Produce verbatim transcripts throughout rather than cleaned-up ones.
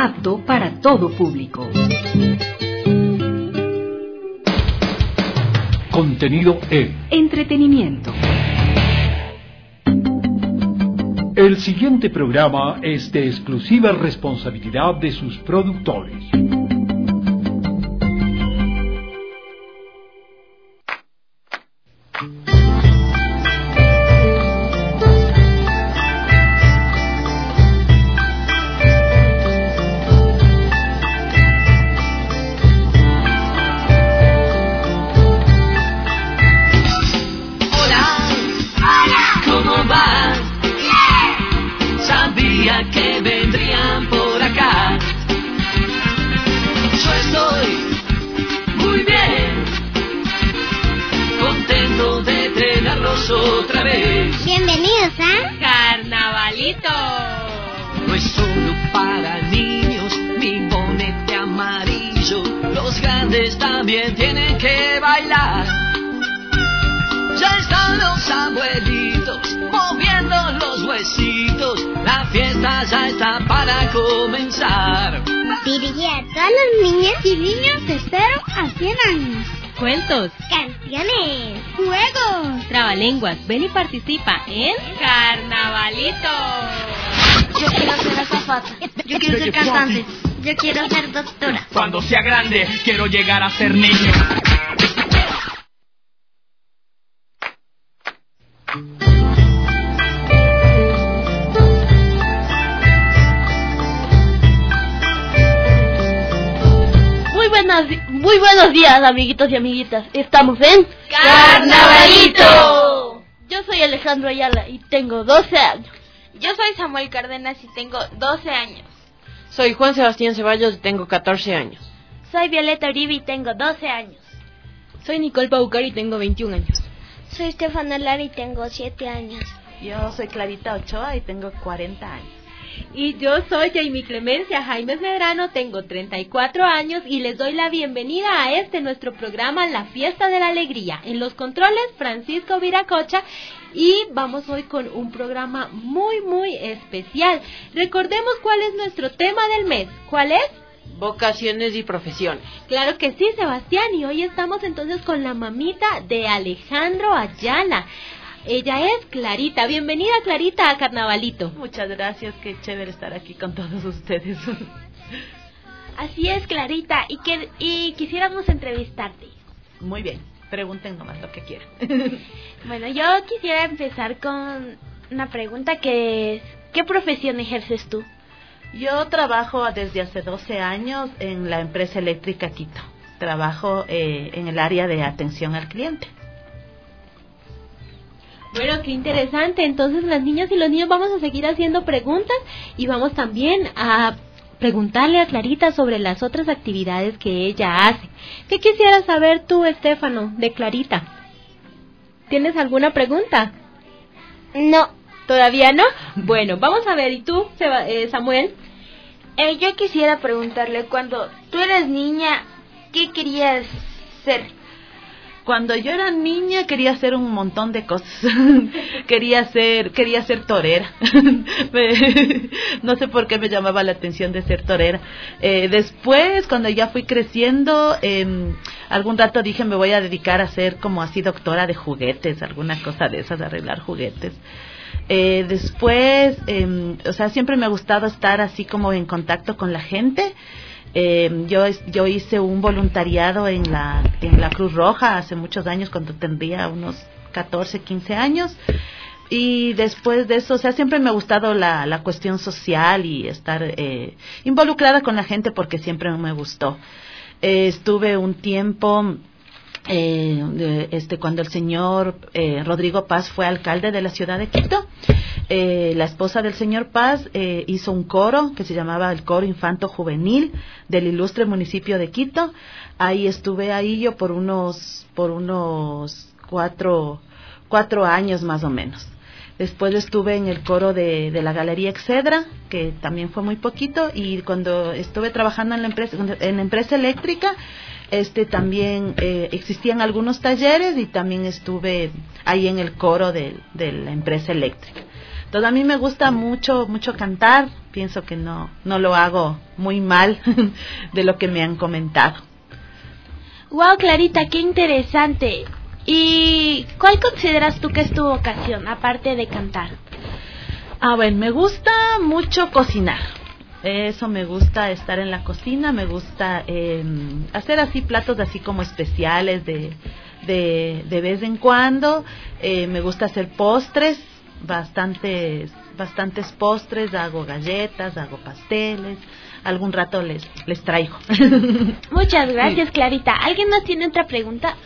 apto para todo público. Contenido en entretenimiento. El siguiente programa es de exclusiva responsabilidad de sus productores. Otra vez. Bienvenidos a Carnavalito. No es solo para niños, mi bonete amarillo. Los grandes también tienen que bailar. Ya están los abuelitos moviendo los huesitos. La fiesta ya está para comenzar. Dirigida a todas las niñas y niños de cero a cien años. Cuentos, canciones, juegos, trabalenguas. Ven y participa en Carnavalito. Yo quiero ser azafata. Yo quiero ser cantante. Yo quiero ser doctora. Cuando sea grande, quiero llegar a ser niño. Muy buenos días, amiguitos y amiguitas. Estamos en Carnavalito. Yo soy Alejandro Ayala y tengo doce años. Yo soy Samuel Cárdenas y tengo doce años. Soy Juan Sebastián Ceballos y tengo catorce años. Soy Violeta Uribe y tengo doce años. Soy Nicole Paucar y tengo veintiún años. Soy Estefana Lara y tengo siete años. Yo soy Clarita Ochoa y tengo cuarenta años. Y yo soy Jamie Clemencia Jaimes Medrano, tengo treinta y cuatro años y les doy la bienvenida a este nuestro programa La Fiesta de la Alegría. En los controles, Francisco Viracocha, y vamos hoy con un programa muy muy especial. Recordemos cuál es nuestro tema del mes. ¿Cuál es? Vocaciones y profesiones. Claro que sí, Sebastián, y hoy estamos entonces con la mamita de Alejandro Ayala. Ella es Clarita. Bienvenida, Clarita, a Carnavalito. Muchas gracias, qué chévere estar aquí con todos ustedes. Así es, Clarita, y, que, y quisiéramos entrevistarte. Muy bien, pregunten nomás lo que quieran. Bueno, yo quisiera empezar con una pregunta que es, ¿qué profesión ejerces tú? Yo trabajo desde hace doce años en la empresa eléctrica Quito. Trabajo eh, en el área de atención al cliente. Bueno, qué interesante. Entonces las niñas y los niños vamos a seguir haciendo preguntas y vamos también a preguntarle a Clarita sobre las otras actividades que ella hace. ¿Qué quisieras saber tú, Estefano, de Clarita? ¿Tienes alguna pregunta? No. ¿Todavía no? Bueno, vamos a ver. ¿Y tú, Samuel? Eh, yo quisiera preguntarle, cuando tú eras niña, ¿qué querías ser? Cuando yo era niña quería hacer un montón de cosas. quería ser quería ser torera. No sé por qué me llamaba la atención de ser torera. Eh, después, cuando ya fui creciendo, eh, algún rato dije me voy a dedicar a ser como así doctora de juguetes, alguna cosa de esas, arreglar juguetes. Eh, después, eh, o sea, siempre me ha gustado estar así como en contacto con la gente. Eh, yo yo hice un voluntariado en la en la Cruz Roja hace muchos años, cuando tendría unos catorce, quince años, y después de eso, o sea, siempre me ha gustado la la cuestión social y estar eh, involucrada con la gente, porque siempre me gustó. Eh, estuve un tiempo eh, este cuando el señor eh, Rodrigo Paz fue alcalde de la ciudad de Quito. Eh, la esposa del señor Paz eh, hizo un coro que se llamaba el Coro Infanto Juvenil del ilustre municipio de Quito. Ahí estuve ahí yo por unos por unos cuatro cuatro años más o menos. Después estuve en el coro de, de la Galería Excedra, que también fue muy poquito, y cuando estuve trabajando en la empresa en la empresa eléctrica, este también eh, existían algunos talleres, y también estuve ahí en el coro de, de la empresa eléctrica. Entonces a mí me gusta mucho, mucho cantar, pienso que no, no lo hago muy mal de lo que me han comentado. Wow, Clarita, qué interesante. ¿Y cuál consideras tú que es tu vocación, aparte de cantar? Ah, bueno, me gusta mucho cocinar. Eso me gusta, estar en la cocina, me gusta eh, hacer así platos así como especiales de, de, de vez en cuando. Eh, me gusta hacer postres, bastantes, bastantes postres, hago galletas, hago pasteles. Algún rato les, les traigo. Muchas gracias, Clarita. ¿Alguien más tiene otra pregunta?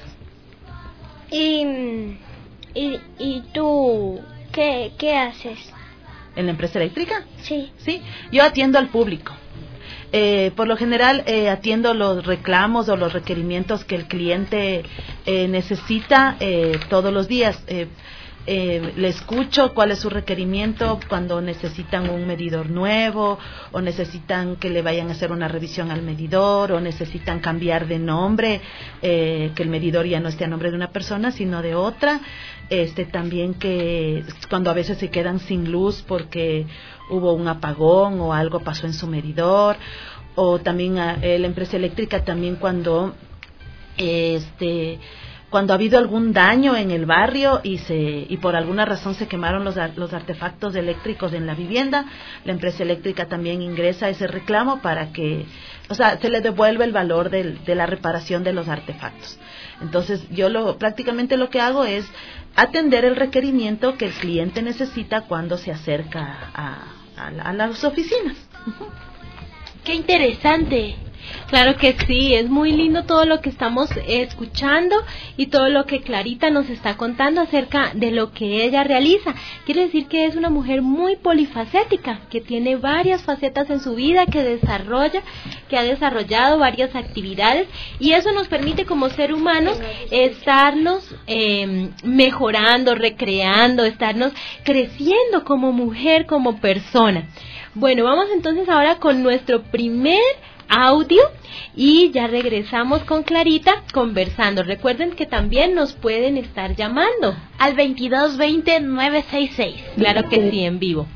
¿Y, y, y tú qué, qué haces? ¿En la empresa eléctrica? Sí. Sí, yo atiendo al público. Eh, por lo general eh, atiendo los reclamos o los requerimientos que el cliente eh, necesita eh, todos los días. Eh, Eh, le escucho cuál es su requerimiento cuando necesitan un medidor nuevo o necesitan que le vayan a hacer una revisión al medidor o necesitan cambiar de nombre, eh, que el medidor ya no esté a nombre de una persona sino de otra. Este también que cuando a veces se quedan sin luz porque hubo un apagón o algo pasó en su medidor, o también a, eh, la empresa eléctrica también cuando eh, este cuando ha habido algún daño en el barrio y se y por alguna razón se quemaron los, los artefactos eléctricos en la vivienda, la empresa eléctrica también ingresa ese reclamo para que, o sea, se le devuelve el valor del, de la reparación de los artefactos. Entonces, yo lo prácticamente lo que hago es atender el requerimiento que el cliente necesita cuando se acerca a, a, a las oficinas. ¡Qué interesante! Claro que sí, es muy lindo todo lo que estamos escuchando y todo lo que Clarita nos está contando acerca de lo que ella realiza. Quiere decir que es una mujer muy polifacética, que tiene varias facetas en su vida, que desarrolla, que ha desarrollado varias actividades, y eso nos permite como ser humanos estarnos eh, mejorando, recreando, estarnos creciendo como mujer, como persona. Bueno, vamos entonces ahora con nuestro primer audio y ya regresamos con Clarita conversando. Recuerden que también nos pueden estar llamando al veintidós veinte nueve sesenta y seis. Claro que sí, en vivo.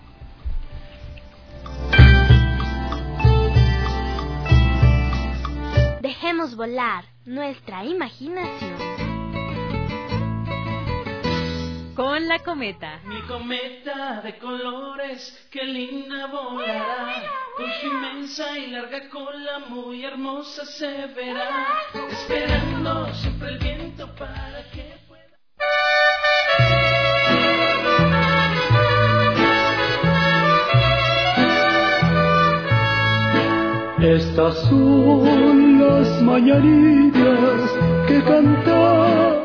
Dejemos volar nuestra imaginación con la cometa. Mi cometa de colores, qué linda volará, con su inmensa y larga cola muy hermosa se verá, esperando siempre el viento para que pueda. Estas son las mañanitas que canta.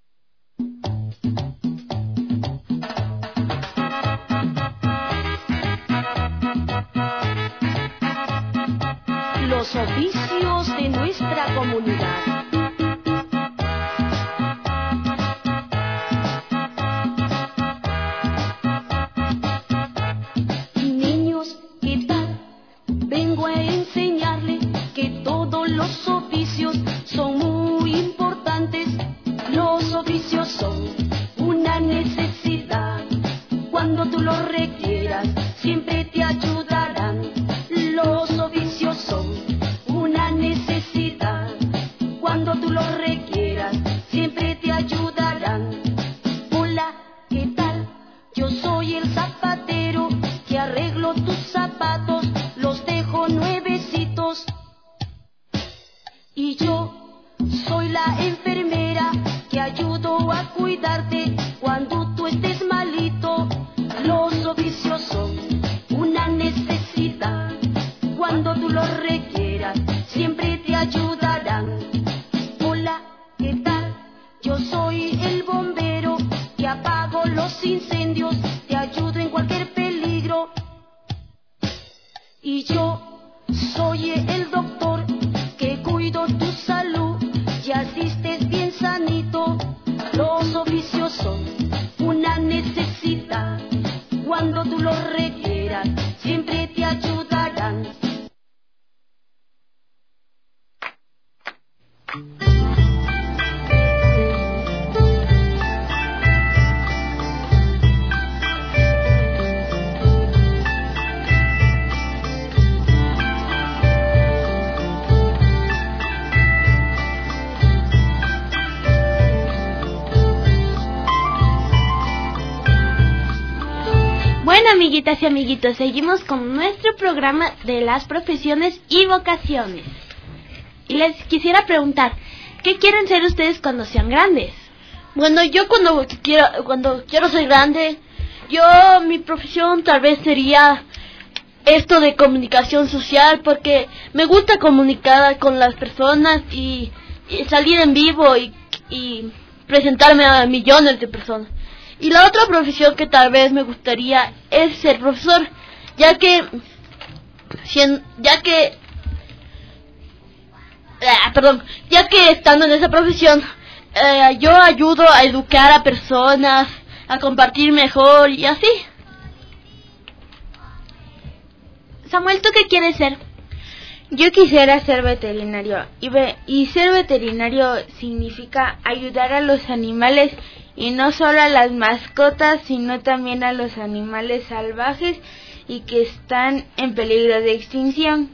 Los oficios de nuestra comunidad. Niños, ¿qué tal? Vengo a enseñarles que todos los oficios son muy importantes. Los oficios son una necesidad. Cuando tú los requieras, siempre te ayudarán. Los oficios son una necesidad. Cuando tú los requieras, siempre te ayudarán. Hola, ¿qué tal? Yo soy el zapatero que arreglo tus zapatos, los dejo nuevecitos. Y yo soy la enfermera que ayudo a cuidarte cuando tú estés malito. Los oficios son una necesidad. Cuando tú los requieras, siempre te ayudarán. Hola, ¿qué tal? Yo soy el bombero que apago los incendios, te ayudo en cualquier peligro. Y yo soy el doctor que cuido tu salud, y así estés bien sanito. Los oficios son una necesidad. Cuando tú los requieras, siempre te ayudarán. Bueno, amiguitas y amiguitos, seguimos con nuestro programa de las profesiones y vocaciones. Y les quisiera preguntar, ¿qué quieren ser ustedes cuando sean grandes? Bueno, yo cuando quiero, cuando quiero ser grande, yo, mi profesión tal vez sería esto de comunicación social, porque me gusta comunicar con las personas y, y salir en vivo y, y presentarme a millones de personas. Y la otra profesión que tal vez me gustaría es ser profesor, ya que, ya que, ah, perdón, ya que estando en esa profesión, eh, yo ayudo a educar a personas, a compartir mejor y así. Samuel, ¿tú qué quieres ser? Yo quisiera ser veterinario y, ve, y ser veterinario significa ayudar a los animales y no solo a las mascotas, sino también a los animales salvajes y que están en peligro de extinción.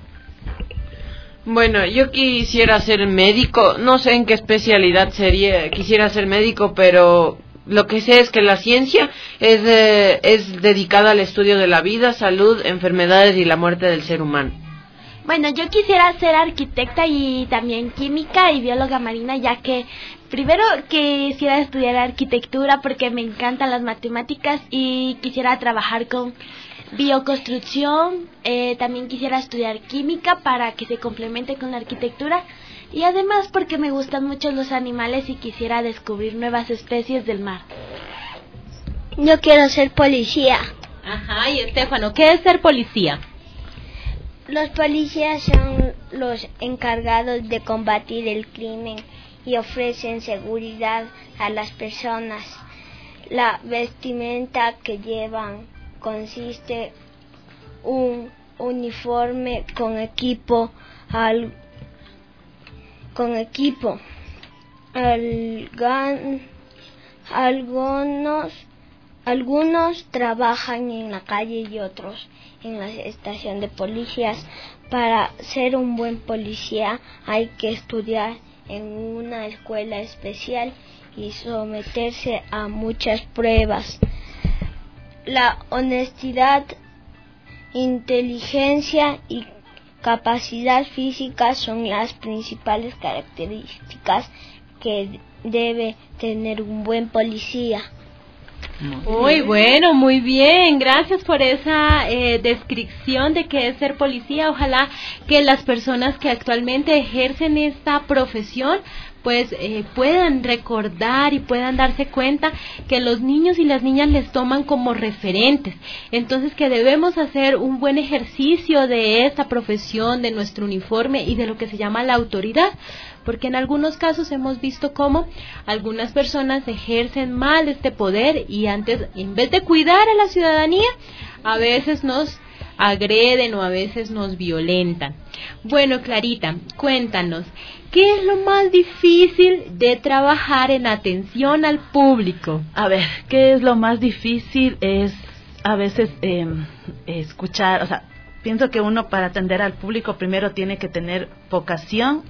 Bueno, yo quisiera ser médico, no sé en qué especialidad sería, quisiera ser médico, pero lo que sé es que la ciencia es, eh, es dedicada al estudio de la vida, salud, enfermedades y la muerte del ser humano. Bueno, yo quisiera ser arquitecta y también química y bióloga marina, ya que primero quisiera estudiar arquitectura porque me encantan las matemáticas y quisiera trabajar con bioconstrucción. Eh, también quisiera estudiar química para que se complemente con la arquitectura y además porque me gustan mucho los animales y quisiera descubrir nuevas especies del mar. Yo quiero ser policía. Ajá, y Estefano, ¿qué es ser policía? Los policías son los encargados de combatir el crimen y ofrecen seguridad a las personas. La vestimenta que llevan consiste un uniforme con equipo al, con equipo Algan, algunos algunos trabajan en la calle y otros en la estación de policías. Para ser un buen policía hay que estudiar en una escuela especial y someterse a muchas pruebas. La honestidad, inteligencia y capacidad física son las principales características que debe tener un buen policía. Muy bueno, muy bien, gracias por esa eh, descripción de qué es ser policía. Ojalá que las personas que actualmente ejercen esta profesión pues eh, puedan recordar y puedan darse cuenta que los niños y las niñas les toman como referentes, entonces que debemos hacer un buen ejercicio de esta profesión, de nuestro uniforme y de lo que se llama la autoridad, porque en algunos casos hemos visto cómo algunas personas ejercen mal este poder y antes, en vez de cuidar a la ciudadanía, a veces nos agreden o a veces nos violentan. Bueno, Clarita, cuéntanos, ¿qué es lo más difícil de trabajar en atención al público? A ver, ¿qué es lo más difícil? Es a veces eh, escuchar, o sea, pienso que uno para atender al público primero tiene que tener vocación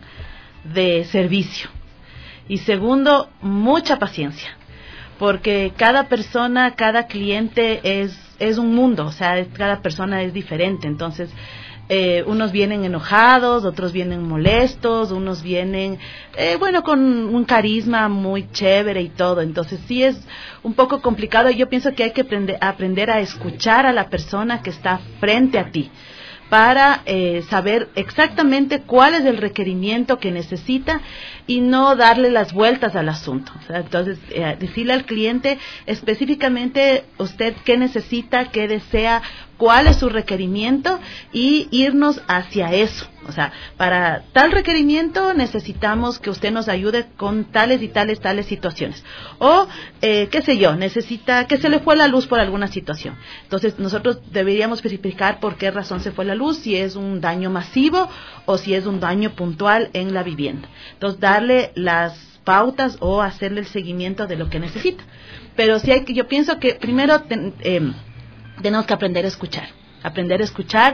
de servicio y segundo, mucha paciencia, porque cada persona, cada cliente es es un mundo, o sea, cada persona es diferente, entonces eh, unos vienen enojados, otros vienen molestos, unos vienen, eh, bueno, con un carisma muy chévere y todo, entonces sí es un poco complicado. Yo pienso que hay que aprender, aprender a escuchar a la persona que está frente a ti, para eh, saber exactamente cuál es el requerimiento que necesita y no darle las vueltas al asunto. O sea, entonces, eh, decirle al cliente específicamente usted qué necesita, qué desea, cuál es su requerimiento y irnos hacia eso. O sea, para tal requerimiento necesitamos que usted nos ayude con tales y tales, tales situaciones. O, eh, qué sé yo, necesita que se le fue la luz por alguna situación. Entonces, nosotros deberíamos especificar por qué razón se fue la luz, si es un daño masivo o si es un daño puntual en la vivienda. Entonces, darle las pautas o hacerle el seguimiento de lo que necesita. Pero sí hay que, yo pienso que primero ten, eh, tenemos que aprender a escuchar. aprender a escuchar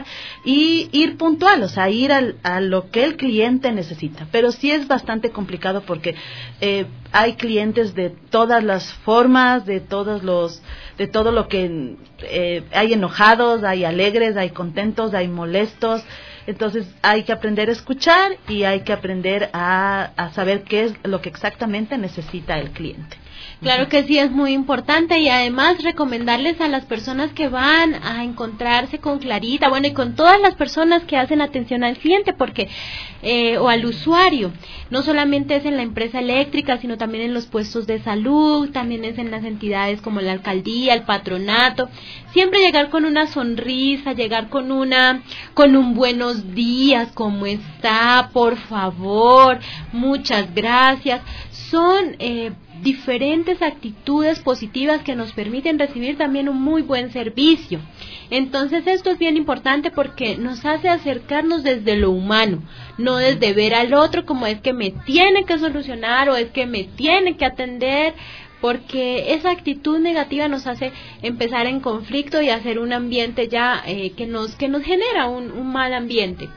y ir puntual, o sea, ir al, a lo que el cliente necesita. Pero sí es bastante complicado porque eh, hay clientes de todas las formas, de todos los, de todo lo que eh, hay enojados, hay alegres, hay contentos, hay molestos. Entonces hay que aprender a escuchar y hay que aprender a, a saber qué es lo que exactamente necesita el cliente. Claro que sí, es muy importante, y además recomendarles a las personas que van a encontrarse con Clarita, bueno, y con todas las personas que hacen atención al cliente, porque eh, o al usuario, no solamente es en la empresa eléctrica, sino también en los puestos de salud, también es en las entidades como la alcaldía, el patronato. Siempre llegar con una sonrisa, llegar con una, con un buenos días, ¿cómo está? Por favor, muchas gracias. Son eh, diferentes actitudes positivas que nos permiten recibir también un muy buen servicio. Entonces esto es bien importante porque nos hace acercarnos desde lo humano, no desde ver al otro como es que me tiene que solucionar o es que me tiene que atender, porque esa actitud negativa nos hace empezar en conflicto y hacer un ambiente ya eh, que nos que nos genera un, un mal ambiente.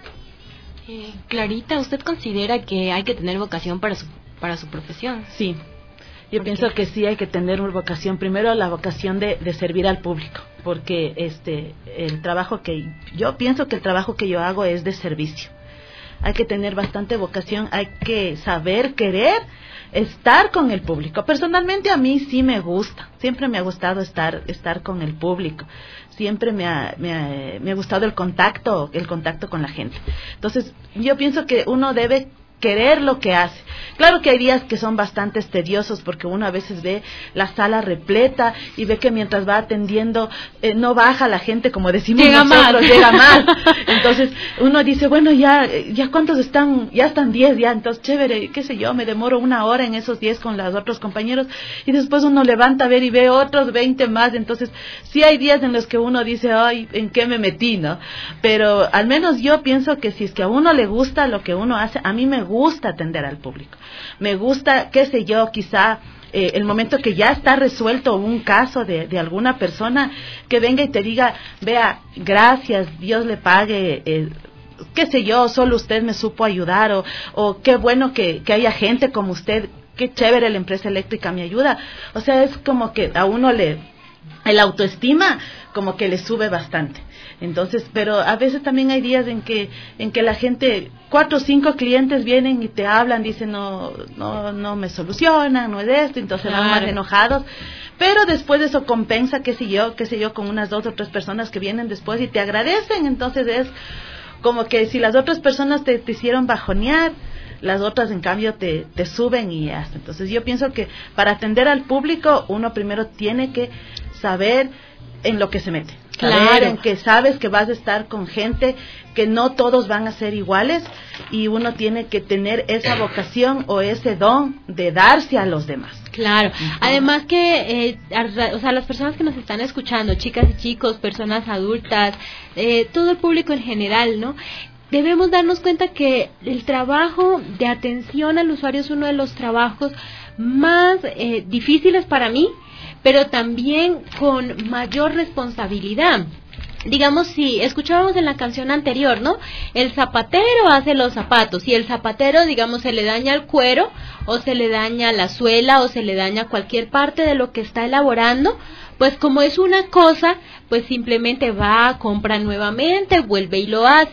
Eh, Clarita, ¿usted considera que hay que tener vocación para su para su profesión? Sí. Yo pienso que sí hay que tener una vocación, primero la vocación de, de servir al público, porque este el trabajo que yo pienso que el trabajo que yo hago es de servicio. Hay que tener bastante vocación, hay que saber querer estar con el público. Personalmente a mí sí me gusta, siempre me ha gustado estar estar con el público. Siempre me ha, me ha, me ha gustado el contacto, el contacto con la gente. Entonces, yo pienso que uno debe querer lo que hace. Claro que hay días que son bastante tediosos porque uno a veces ve la sala repleta y ve que mientras va atendiendo eh, no baja la gente, como decimos llega nosotros, mal. llega mal. Entonces uno dice, bueno, ya ya cuántos están, ya están diez, ya, entonces chévere, qué sé yo, me demoro una hora en esos diez con los otros compañeros y después uno levanta a ver y ve otros veinte más. Entonces sí hay días en los que uno dice, ay, ¿en qué me metí, no? Pero al menos yo pienso que si es que a uno le gusta lo que uno hace, a mí me gusta atender al público, me gusta, qué sé yo, quizá eh, el momento que ya está resuelto un caso de, de alguna persona, que venga y te diga, vea, gracias, Dios le pague, eh, qué sé yo, solo usted me supo ayudar, o, o qué bueno que, que haya gente como usted, qué chévere la empresa eléctrica me ayuda. O sea, es como que a uno le, el autoestima como que le sube bastante. Entonces, pero a veces también hay días en que en que la gente, cuatro o cinco clientes vienen y te hablan, dicen no no no me solucionan, no es esto, entonces claro. van más enojados. Pero después de eso compensa, qué sé yo, qué sé yo, con unas dos o tres personas que vienen después y te agradecen. Entonces es como que si las otras personas te, te hicieron bajonear, las otras en cambio te, te suben y hasta. Entonces yo pienso que para atender al público uno primero tiene que saber en lo que se mete. Saber Claro. en que sabes que vas a estar con gente que no todos van a ser iguales y uno tiene que tener esa vocación o ese don de darse a los demás. Claro, Uh-huh. además que, eh, a- o sea, las personas que nos están escuchando, chicas y chicos, personas adultas, eh, todo el público en general, ¿no? Debemos darnos cuenta que el trabajo de atención al usuario es uno de los trabajos más eh, difíciles para mí, pero también con mayor responsabilidad. Digamos, si escuchábamos en la canción anterior, ¿no? El zapatero hace los zapatos y el zapatero, digamos, se le daña el cuero o se le daña la suela o se le daña cualquier parte de lo que está elaborando, pues como es una cosa, pues simplemente va, compra nuevamente, vuelve y lo hace.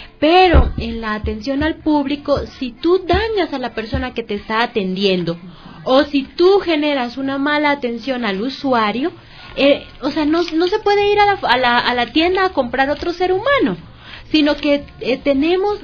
Pero en la atención al público, si tú dañas a la persona que te está atendiendo o si tú generas una mala atención al usuario, eh, o sea, no, no se puede ir a la, a, la, a la tienda a comprar otro ser humano, sino que eh, tenemos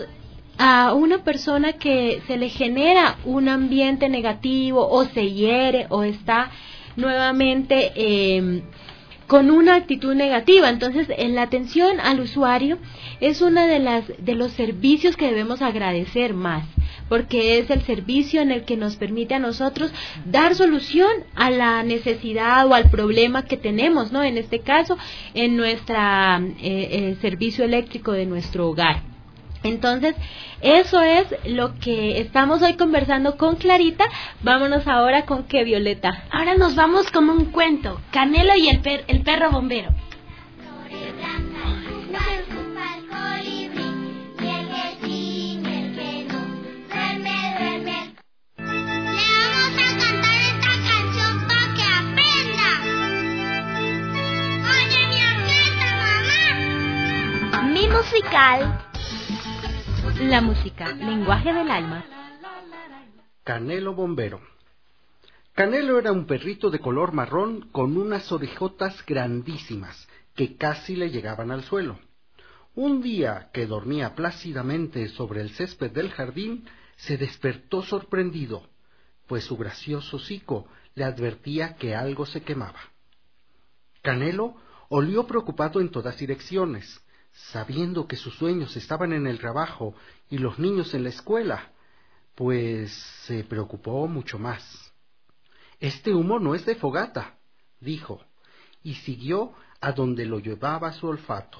a una persona que se le genera un ambiente negativo o se hiere o está nuevamente eh, con una actitud negativa. Entonces, en la atención al usuario es una de las de los servicios que debemos agradecer más, porque es el servicio en el que nos permite a nosotros dar solución a la necesidad o al problema que tenemos, ¿no? En este caso, en nuestra eh, eh, servicio eléctrico de nuestro hogar. Entonces, eso es lo que estamos hoy conversando con Clarita. Vámonos ahora con qué, Violeta. Ahora nos vamos con un cuento, Canelo y el, per- el perro bombero. musical. La música, lenguaje del alma. Canelo Bombero. Canelo era un perrito de color marrón con unas orejotas grandísimas que casi le llegaban al suelo. Un día que dormía plácidamente sobre el césped del jardín, se despertó sorprendido, pues su gracioso hocico le advertía que algo se quemaba. Canelo olió preocupado en todas direcciones, sabiendo que sus sueños estaban en el trabajo y los niños en la escuela, pues se preocupó mucho más. «Este humo no es de fogata», dijo, y siguió a donde lo llevaba su olfato.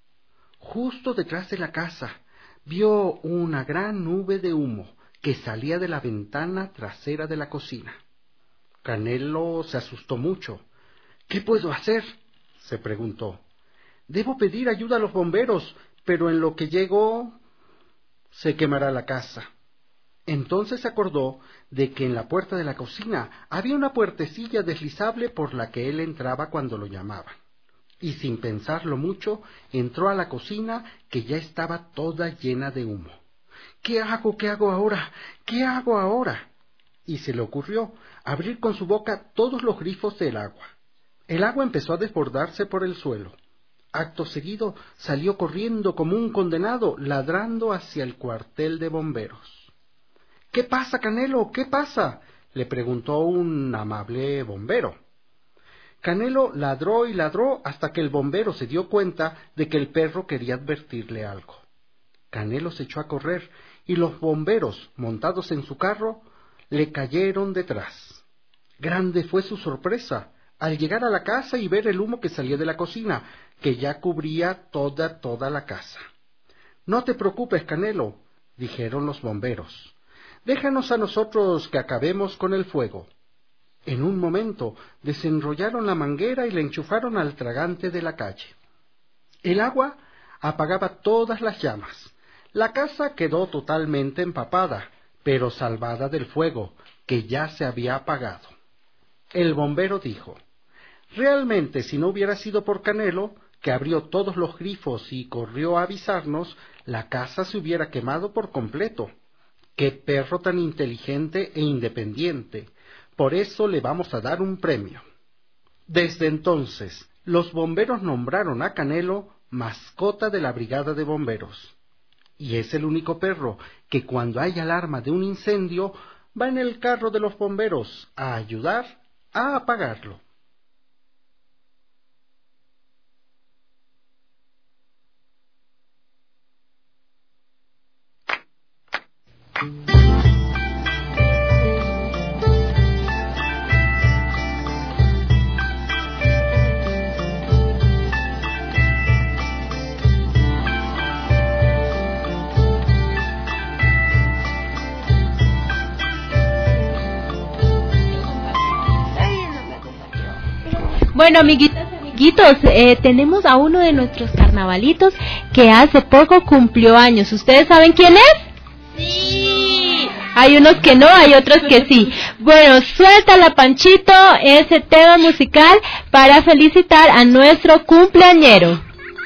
Justo detrás de la casa vio una gran nube de humo que salía de la ventana trasera de la cocina. Canelo se asustó mucho. «¿Qué puedo hacer?», se preguntó. «Debo pedir ayuda a los bomberos, pero en lo que llego se quemará la casa». Entonces se acordó de que en la puerta de la cocina había una puertecilla deslizable por la que él entraba cuando lo llamaban. Y sin pensarlo mucho, entró a la cocina, que ya estaba toda llena de humo. «¿Qué hago? ¿Qué hago ahora? ¿Qué hago ahora?». Y se le ocurrió abrir con su boca todos los grifos del agua. El agua empezó a desbordarse por el suelo. Acto seguido salió corriendo como un condenado, ladrando hacia el cuartel de bomberos. «¿Qué pasa, Canelo? ¿Qué pasa?», le preguntó un amable bombero. Canelo ladró y ladró hasta que el bombero se dio cuenta de que el perro quería advertirle algo. Canelo se echó a correr y los bomberos, montados en su carro, le cayeron detrás. Grande fue su sorpresa al llegar a la casa y ver el humo que salía de la cocina, que ya cubría toda, toda la casa. «No te preocupes, Canelo», dijeron los bomberos. «Déjanos a nosotros que acabemos con el fuego». En un momento desenrollaron la manguera y la enchufaron al tragante de la calle. El agua apagaba todas las llamas. La casa quedó totalmente empapada, pero salvada del fuego, que ya se había apagado. El bombero dijo: «Realmente, si no hubiera sido por Canelo, que abrió todos los grifos y corrió a avisarnos, la casa se hubiera quemado por completo. ¡Qué perro tan inteligente e independiente! Por eso le vamos a dar un premio». Desde entonces, los bomberos nombraron a Canelo mascota de la brigada de bomberos. Y es el único perro que cuando hay alarma de un incendio, va en el carro de los bomberos a ayudar a apagarlo. Bueno, amiguitas, amiguitos, eh, tenemos a uno de nuestros carnavalitos que hace poco cumplió años. ¿Ustedes saben quién es? Sí. Hay unos que no, hay otros que sí. Bueno, suéltala, Panchito, ese tema musical para felicitar a nuestro cumpleañero.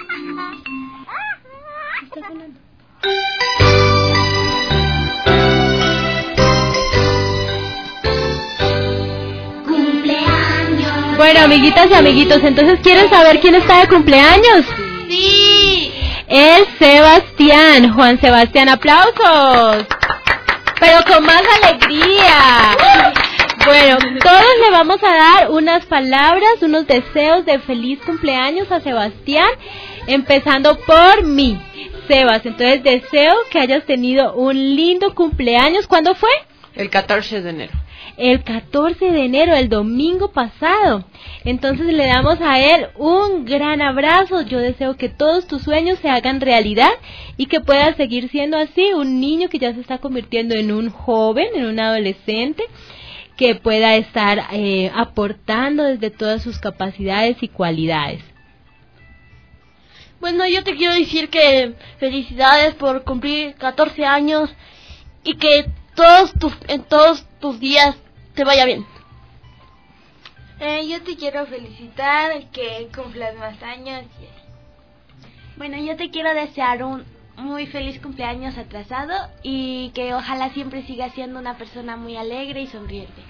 Bueno, amiguitas y amiguitos, entonces, ¿quieren saber quién está de cumpleaños? Sí. Es Sebastián, Juan Sebastián, aplausos. Pero con más alegría. Bueno, todos le vamos a dar unas palabras, unos deseos de feliz cumpleaños a Sebastián, empezando por mí. Sebas, entonces deseo que hayas tenido un lindo cumpleaños. ¿Cuándo fue? El catorce de enero. El catorce de enero, el domingo pasado. Entonces le damos a él un gran abrazo. Yo deseo que todos tus sueños se hagan realidad y que puedas seguir siendo así, un niño que ya se está convirtiendo en un joven, en un adolescente, que pueda estar eh, aportando desde todas sus capacidades y cualidades. Bueno, yo te quiero decir que felicidades por cumplir catorce años y que todos tus, en todos tus días te vaya bien. Eh, yo te quiero felicitar, que cumplas más años. Bueno, yo te quiero desear un muy feliz cumpleaños atrasado y que ojalá siempre sigas siendo una persona muy alegre y sonriente.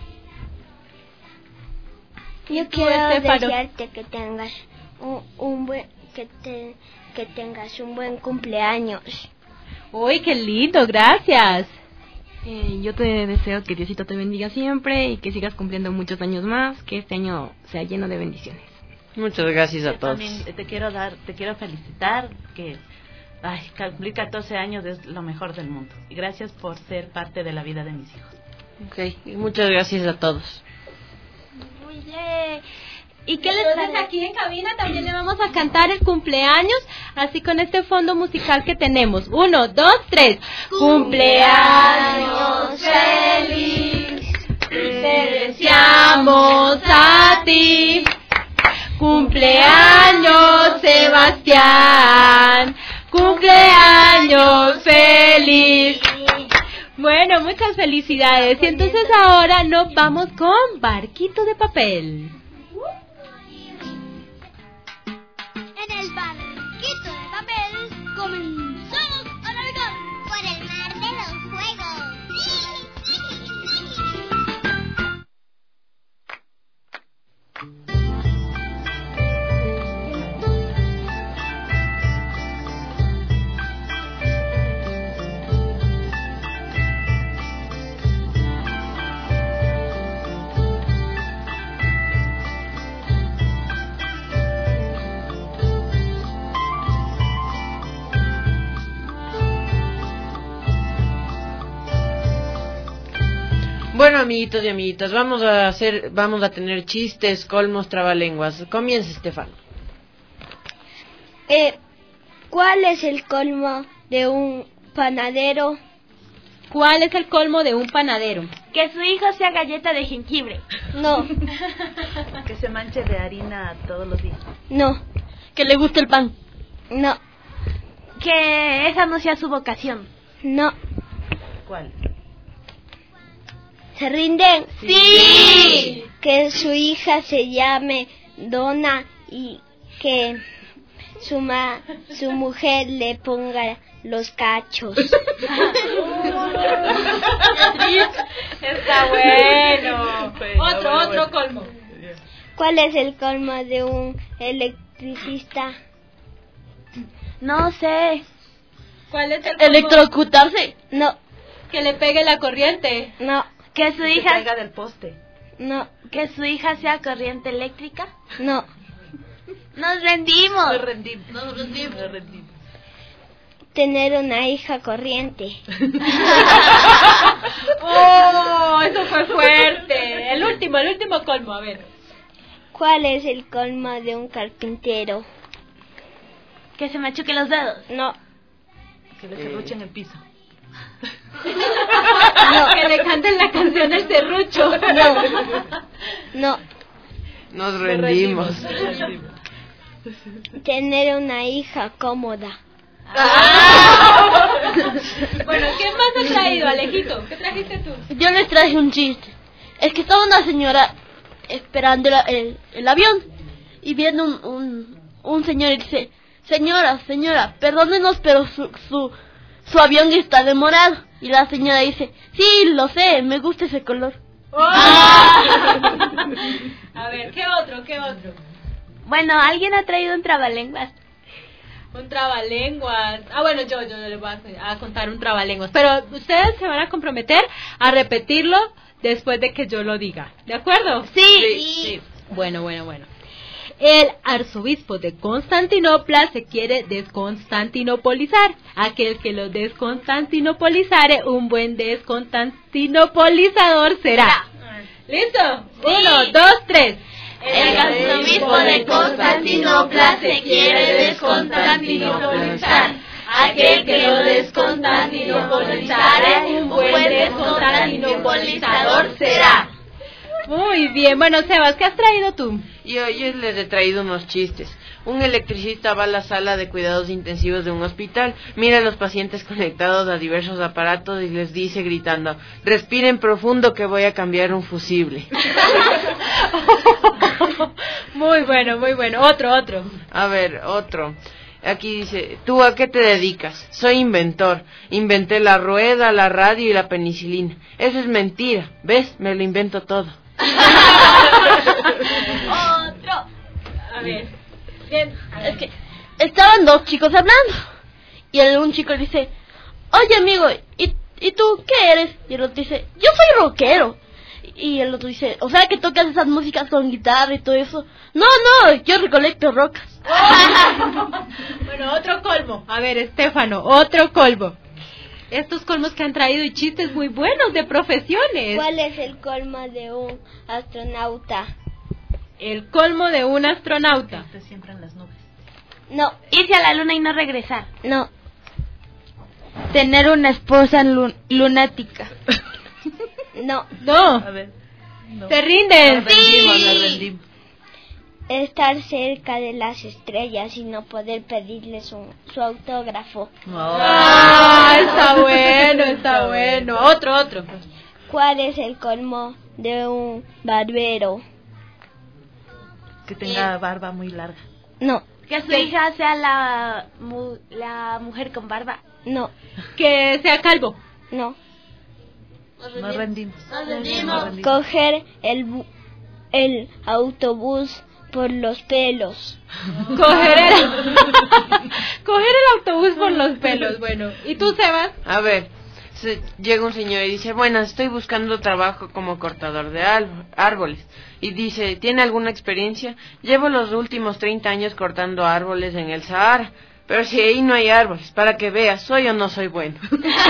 Yo quiero desearte que tengas un, un buen que te que tengas un buen cumpleaños. Uy, qué lindo, gracias. Eh, yo te deseo que Diosito te bendiga siempre y que sigas cumpliendo muchos años más, que este año sea lleno de bendiciones. Muchas gracias a Yo todos. también te quiero dar, te quiero felicitar, que ay, cumplir catorce años es lo mejor del mundo. Y gracias por ser parte de la vida de mis hijos. Okay. Muchas gracias a todos. Muy bien. ¿Y qué les parece? Aquí en cabina también le vamos a cantar el cumpleaños, así con este fondo musical que tenemos. Uno, dos, tres. Cumpleaños feliz, te deseamos a ti. Cumpleaños Sebastián, cumpleaños feliz. Bueno, muchas felicidades. Y entonces ahora nos vamos con Barquito de Papel. En el barquito de papel comenzamos a navegar por el mar de los juegos. Bueno, amiguitos y amiguitas, vamos a hacer, vamos a tener chistes, colmos, trabalenguas. Comienza, Estefano. Eh, ¿Cuál es el colmo de un panadero? ¿Cuál es el colmo de un panadero? Que su hijo sea galleta de jengibre. No. Que se manche de harina todos los días. No. Que le guste el pan. No. Que esa no sea su vocación. No. ¿Cuál? ¿Se rinden? ¡Sí! Que su hija se llame Donna y que su ma su mujer le ponga los cachos. Está bueno. Otro, otro colmo. ¿Cuál es el colmo de un electricista? No sé. ¿Cuál es el colmo? Electrocutarse. No. Que le pegue la corriente. No. Que su Que hija se caiga del poste. No. que su hija sea corriente eléctrica. No. Nos rendimos. Nos rendimos. Nos rendimos. Nos rendimos. Tener una hija corriente. Oh, eso fue fuerte. El último, el último colmo, a ver. ¿Cuál es el colmo de un carpintero? Que se machuque los dedos. No. Que le serruche en el piso. No. Que le canten la canción El Serrucho. No. No. Nos rendimos. Tener una hija cómoda. Ah. Bueno, ¿qué más has traído, Alejito? ¿Qué trajiste tú? Yo les traje un chiste. Es que estaba una señora esperando el, el, el avión y viene un, un, un señor y dice: señora, señora, perdónenos, pero su, su, su avión está demorado. Y la señora dice: sí, lo sé, me gusta ese color. Oh. Ah. A ver, ¿qué otro, qué otro? Bueno, ¿alguien ha traído un trabalenguas? Un trabalenguas. Ah, bueno, yo, yo les voy a, a contar un trabalenguas. Pero ustedes se van a comprometer a repetirlo después de que yo lo diga. ¿De acuerdo? Sí. Sí. sí. Bueno, bueno, bueno. El arzobispo de Constantinopla se quiere desconstantinopolizar. Aquel que lo desconstantinopolizare, un buen desconstantinopolizador será. ¿Listo? Sí. Uno, dos, tres. El arzobispo de Constantinopla se quiere desconstantinopolizar. Aquel que lo desconstantinopolizare, un buen desconstantinopolizador será. Muy bien. Bueno, Sebas, ¿qué has traído tú? Yo, yo les he traído unos chistes. Un electricista va a la sala de cuidados intensivos de un hospital, mira a los pacientes conectados a diversos aparatos y les dice gritando: respiren profundo que voy a cambiar un fusible. Muy bueno, muy bueno. Otro, otro. A ver, otro. Aquí dice, ¿tú a qué te dedicas? Soy inventor. Inventé la rueda, la radio y la penicilina. Eso es mentira. ¿Ves? Me lo invento todo. Otro. A ver. Bien, es que estaban dos chicos hablando. Y el un chico dice, oye amigo, ¿y, ¿y tú qué eres? Y el otro dice, yo soy rockero. Y el otro dice, o sea que tocas esas músicas con guitarra y todo eso. No, no, yo recolecto rocas. Bueno, otro colmo. A ver, Estefano, otro colmo. Estos colmos que han traído y chistes muy buenos de profesiones. ¿Cuál es el colmo de un astronauta? El colmo de un astronauta. Siempre en las nubes. No. Irse a la luna y no regresar. No. Tener una esposa lun- lunática. No. No. A ver. No. ¿Te rinden? Nos rendimos, nos rendimos. Estar cerca de las estrellas y no poder pedirles un, su autógrafo. Ah, está bueno, está bueno. Otro, otro. ¿Cuál es el colmo de un barbero? Que tenga barba muy larga. No. Que su hija sea la, mu- la mujer con barba. No. Que sea calvo. No. Nos rendimos. Nos rendimos. Coger el, bu- el autobús por los pelos. Coger el... Coger el autobús por los pelos, bueno. ¿Y tú, Sebas? A ver, se, llega un señor y dice, bueno, estoy buscando trabajo como cortador de al- árboles. Y dice, ¿tiene alguna experiencia? Llevo los últimos treinta años cortando árboles en el Sahara. Pero si ahí no hay árboles, para que veas, ¿soy o no soy bueno?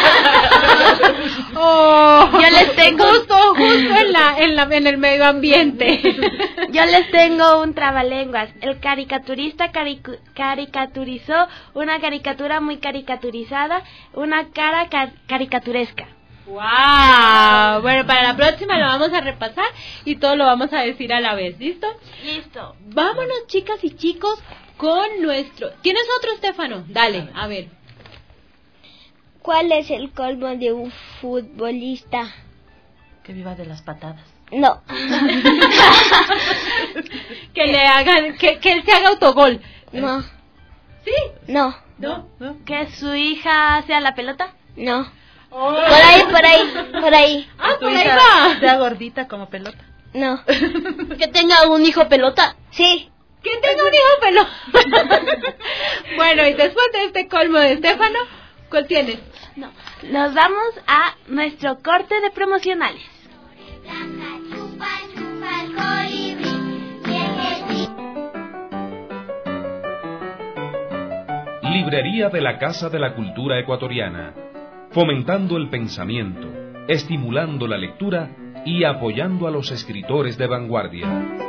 Oh, yo les tengo justo, justo en la, en la, en el medio ambiente. Yo les tengo un trabalenguas. El caricaturista caricu- caricaturizó una caricatura muy caricaturizada, una cara car- caricaturesca. Wow. Bueno, para la próxima lo vamos a repasar y todo lo vamos a decir a la vez, ¿listo? Listo. Vámonos, chicas y chicos, con nuestro... ¿Tienes otro, Estefano? Dale, a ver. ¿Cuál es el colmo de un futbolista? Que viva de las patadas. No. Que le hagan, que, que él se haga autogol. No. ¿Sí? No. ¿No? ¿No? Que su hija sea la pelota. No. Oh. Por ahí, por ahí, por ahí. Ah, Tu por ahí hija va. sea gordita como pelota. No. Que tenga un hijo pelota. Sí. Que tenga un hijo pelón. Bueno, y después de este colmo de Estefano, ¿cuál tienes? No. Nos vamos a nuestro corte de promocionales. Librería de la Casa de la Cultura Ecuatoriana, fomentando el pensamiento, estimulando la lectura y apoyando a los escritores de vanguardia.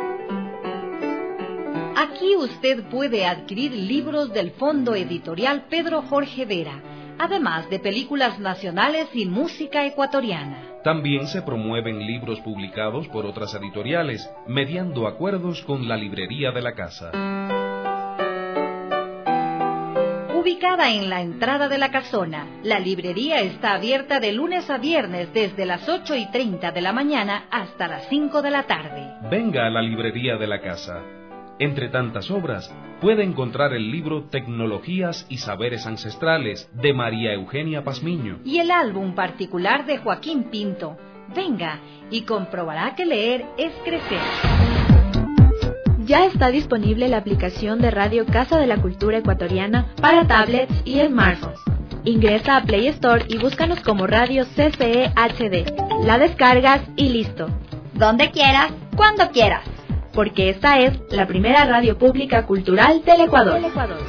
Aquí usted puede adquirir libros del Fondo Editorial Pedro Jorge Vera, además de películas nacionales y música ecuatoriana. También se promueven libros publicados por otras editoriales, mediando acuerdos con la librería de la casa. Ubicada en la entrada de la casona, la librería está abierta de lunes a viernes desde las ocho y treinta de la mañana hasta las cinco de la tarde. Venga a la librería de la casa. Entre tantas obras, puede encontrar el libro Tecnologías y Saberes Ancestrales, de María Eugenia Pazmiño. Y el álbum particular de Joaquín Pinto. Venga y comprobará que leer es crecer. Ya está disponible la aplicación de Radio Casa de la Cultura Ecuatoriana para tablets y smartphones. Ingresa a Play Store y búscanos como Radio C C E H D. La descargas y listo. Donde quieras, cuando quieras. Porque esta es la primera radio pública cultural del Ecuador. Del Ecuador.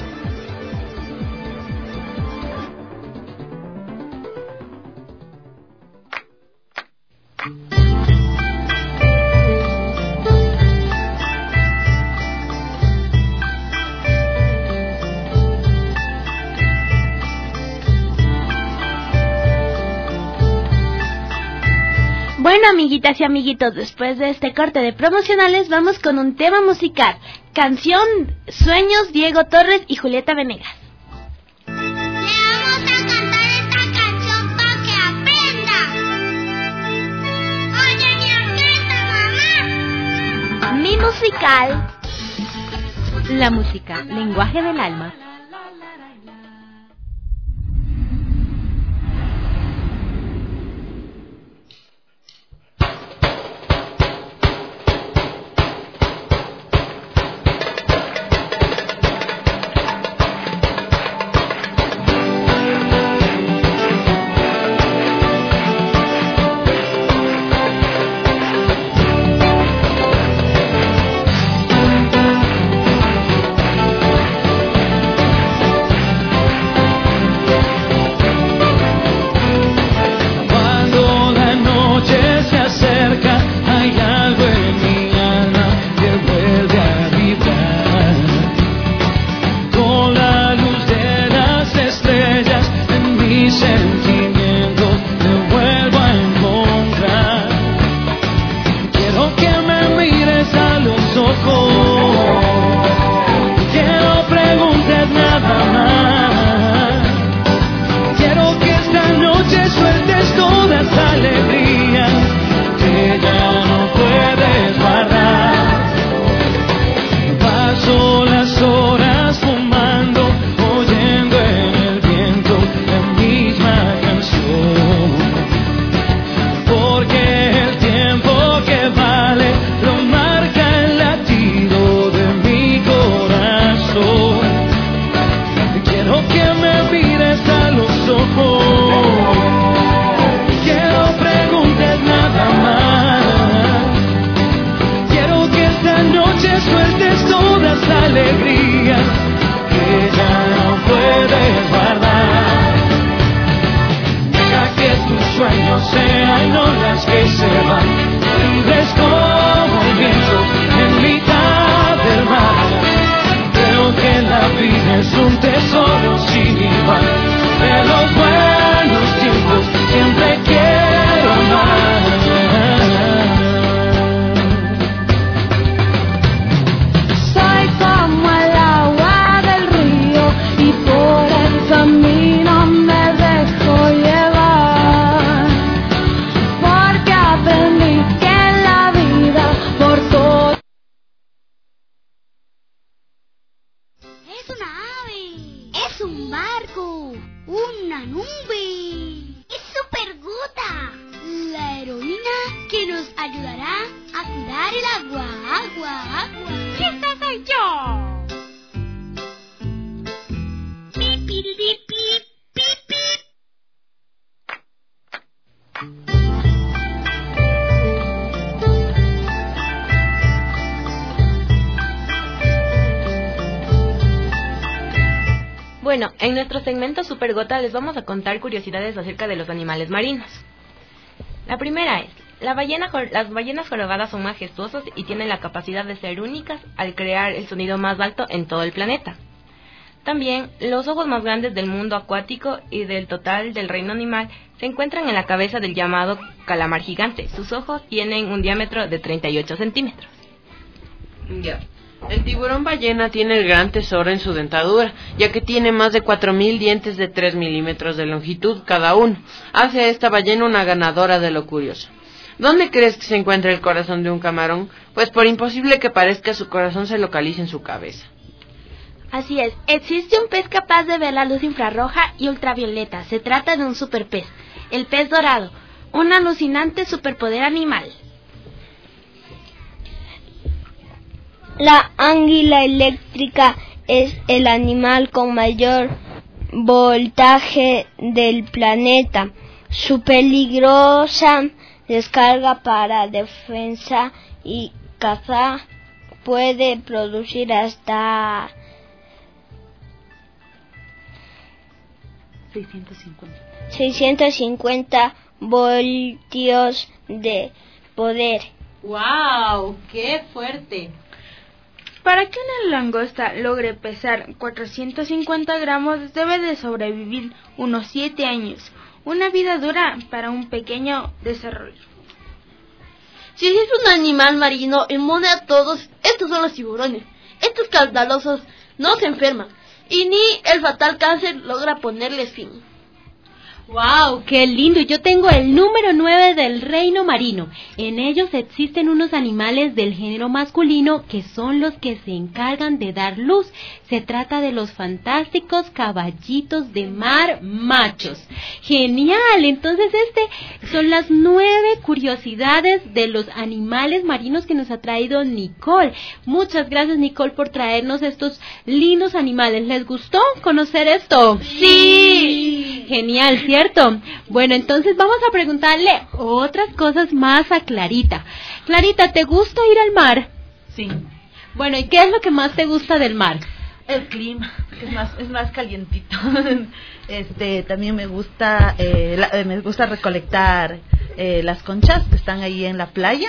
Bueno, amiguitas y amiguitos, después de este corte de promocionales, vamos con un tema musical. Canción Sueños, Diego Torres y Julieta Venegas. Le vamos a cantar esta canción para que aprenda. Oye, mi orquesta, mamá. Mi musical La música, lenguaje del alma. Bueno, en nuestro segmento Super Gota les vamos a contar curiosidades acerca de los animales marinos. La primera es, la ballena, las ballenas jorobadas son majestuosas y tienen la capacidad de ser únicas al crear el sonido más alto en todo el planeta. También, los ojos más grandes del mundo acuático y del total del reino animal se encuentran en la cabeza del llamado calamar gigante. Sus ojos tienen un diámetro de treinta y ocho centímetros. Ya. El tiburón ballena tiene el gran tesoro en su dentadura, ya que tiene más de cuatro mil dientes de tres milímetros de longitud cada uno. Hace a esta ballena una ganadora de lo curioso. ¿Dónde crees que se encuentra el corazón de un camarón? Pues por imposible que parezca, su corazón se localiza en su cabeza. Así es, existe un pez capaz de ver la luz infrarroja y ultravioleta. Se trata de un superpez, el pez dorado, un alucinante superpoder animal. La águila eléctrica es el animal con mayor voltaje del planeta. Su peligrosa descarga para defensa y caza puede producir hasta seiscientos cincuenta voltios de poder. ¡Wow! ¡Qué fuerte! Para que una langosta logre pesar cuatrocientos cincuenta gramos debe de sobrevivir unos siete años, una vida dura para un pequeño desarrollo. Si es un animal marino inmune a todos, estos son los tiburones. Estos caudalosos no se enferman y ni el fatal cáncer logra ponerles fin. ¡Wow! ¡Qué lindo! Yo tengo el número nueve del reino marino. En ellos existen unos animales del género masculino que son los que se encargan de dar luz. Se trata de los fantásticos caballitos de mar machos. ¡Genial! Entonces, este son las nueve curiosidades de los animales marinos que nos ha traído Nicole. Muchas gracias, Nicole, por traernos estos lindos animales. ¿Les gustó conocer esto? ¡Sí! Genial, ¿cierto? Bueno, entonces vamos a preguntarle otras cosas más a Clarita. Clarita, ¿te gusta ir al mar? Sí. Bueno, ¿y qué es lo que más te gusta del mar? El clima, que es más, es más calientito. Este, también me gusta, eh, la, eh, me gusta recolectar eh, las conchas que están ahí en la playa.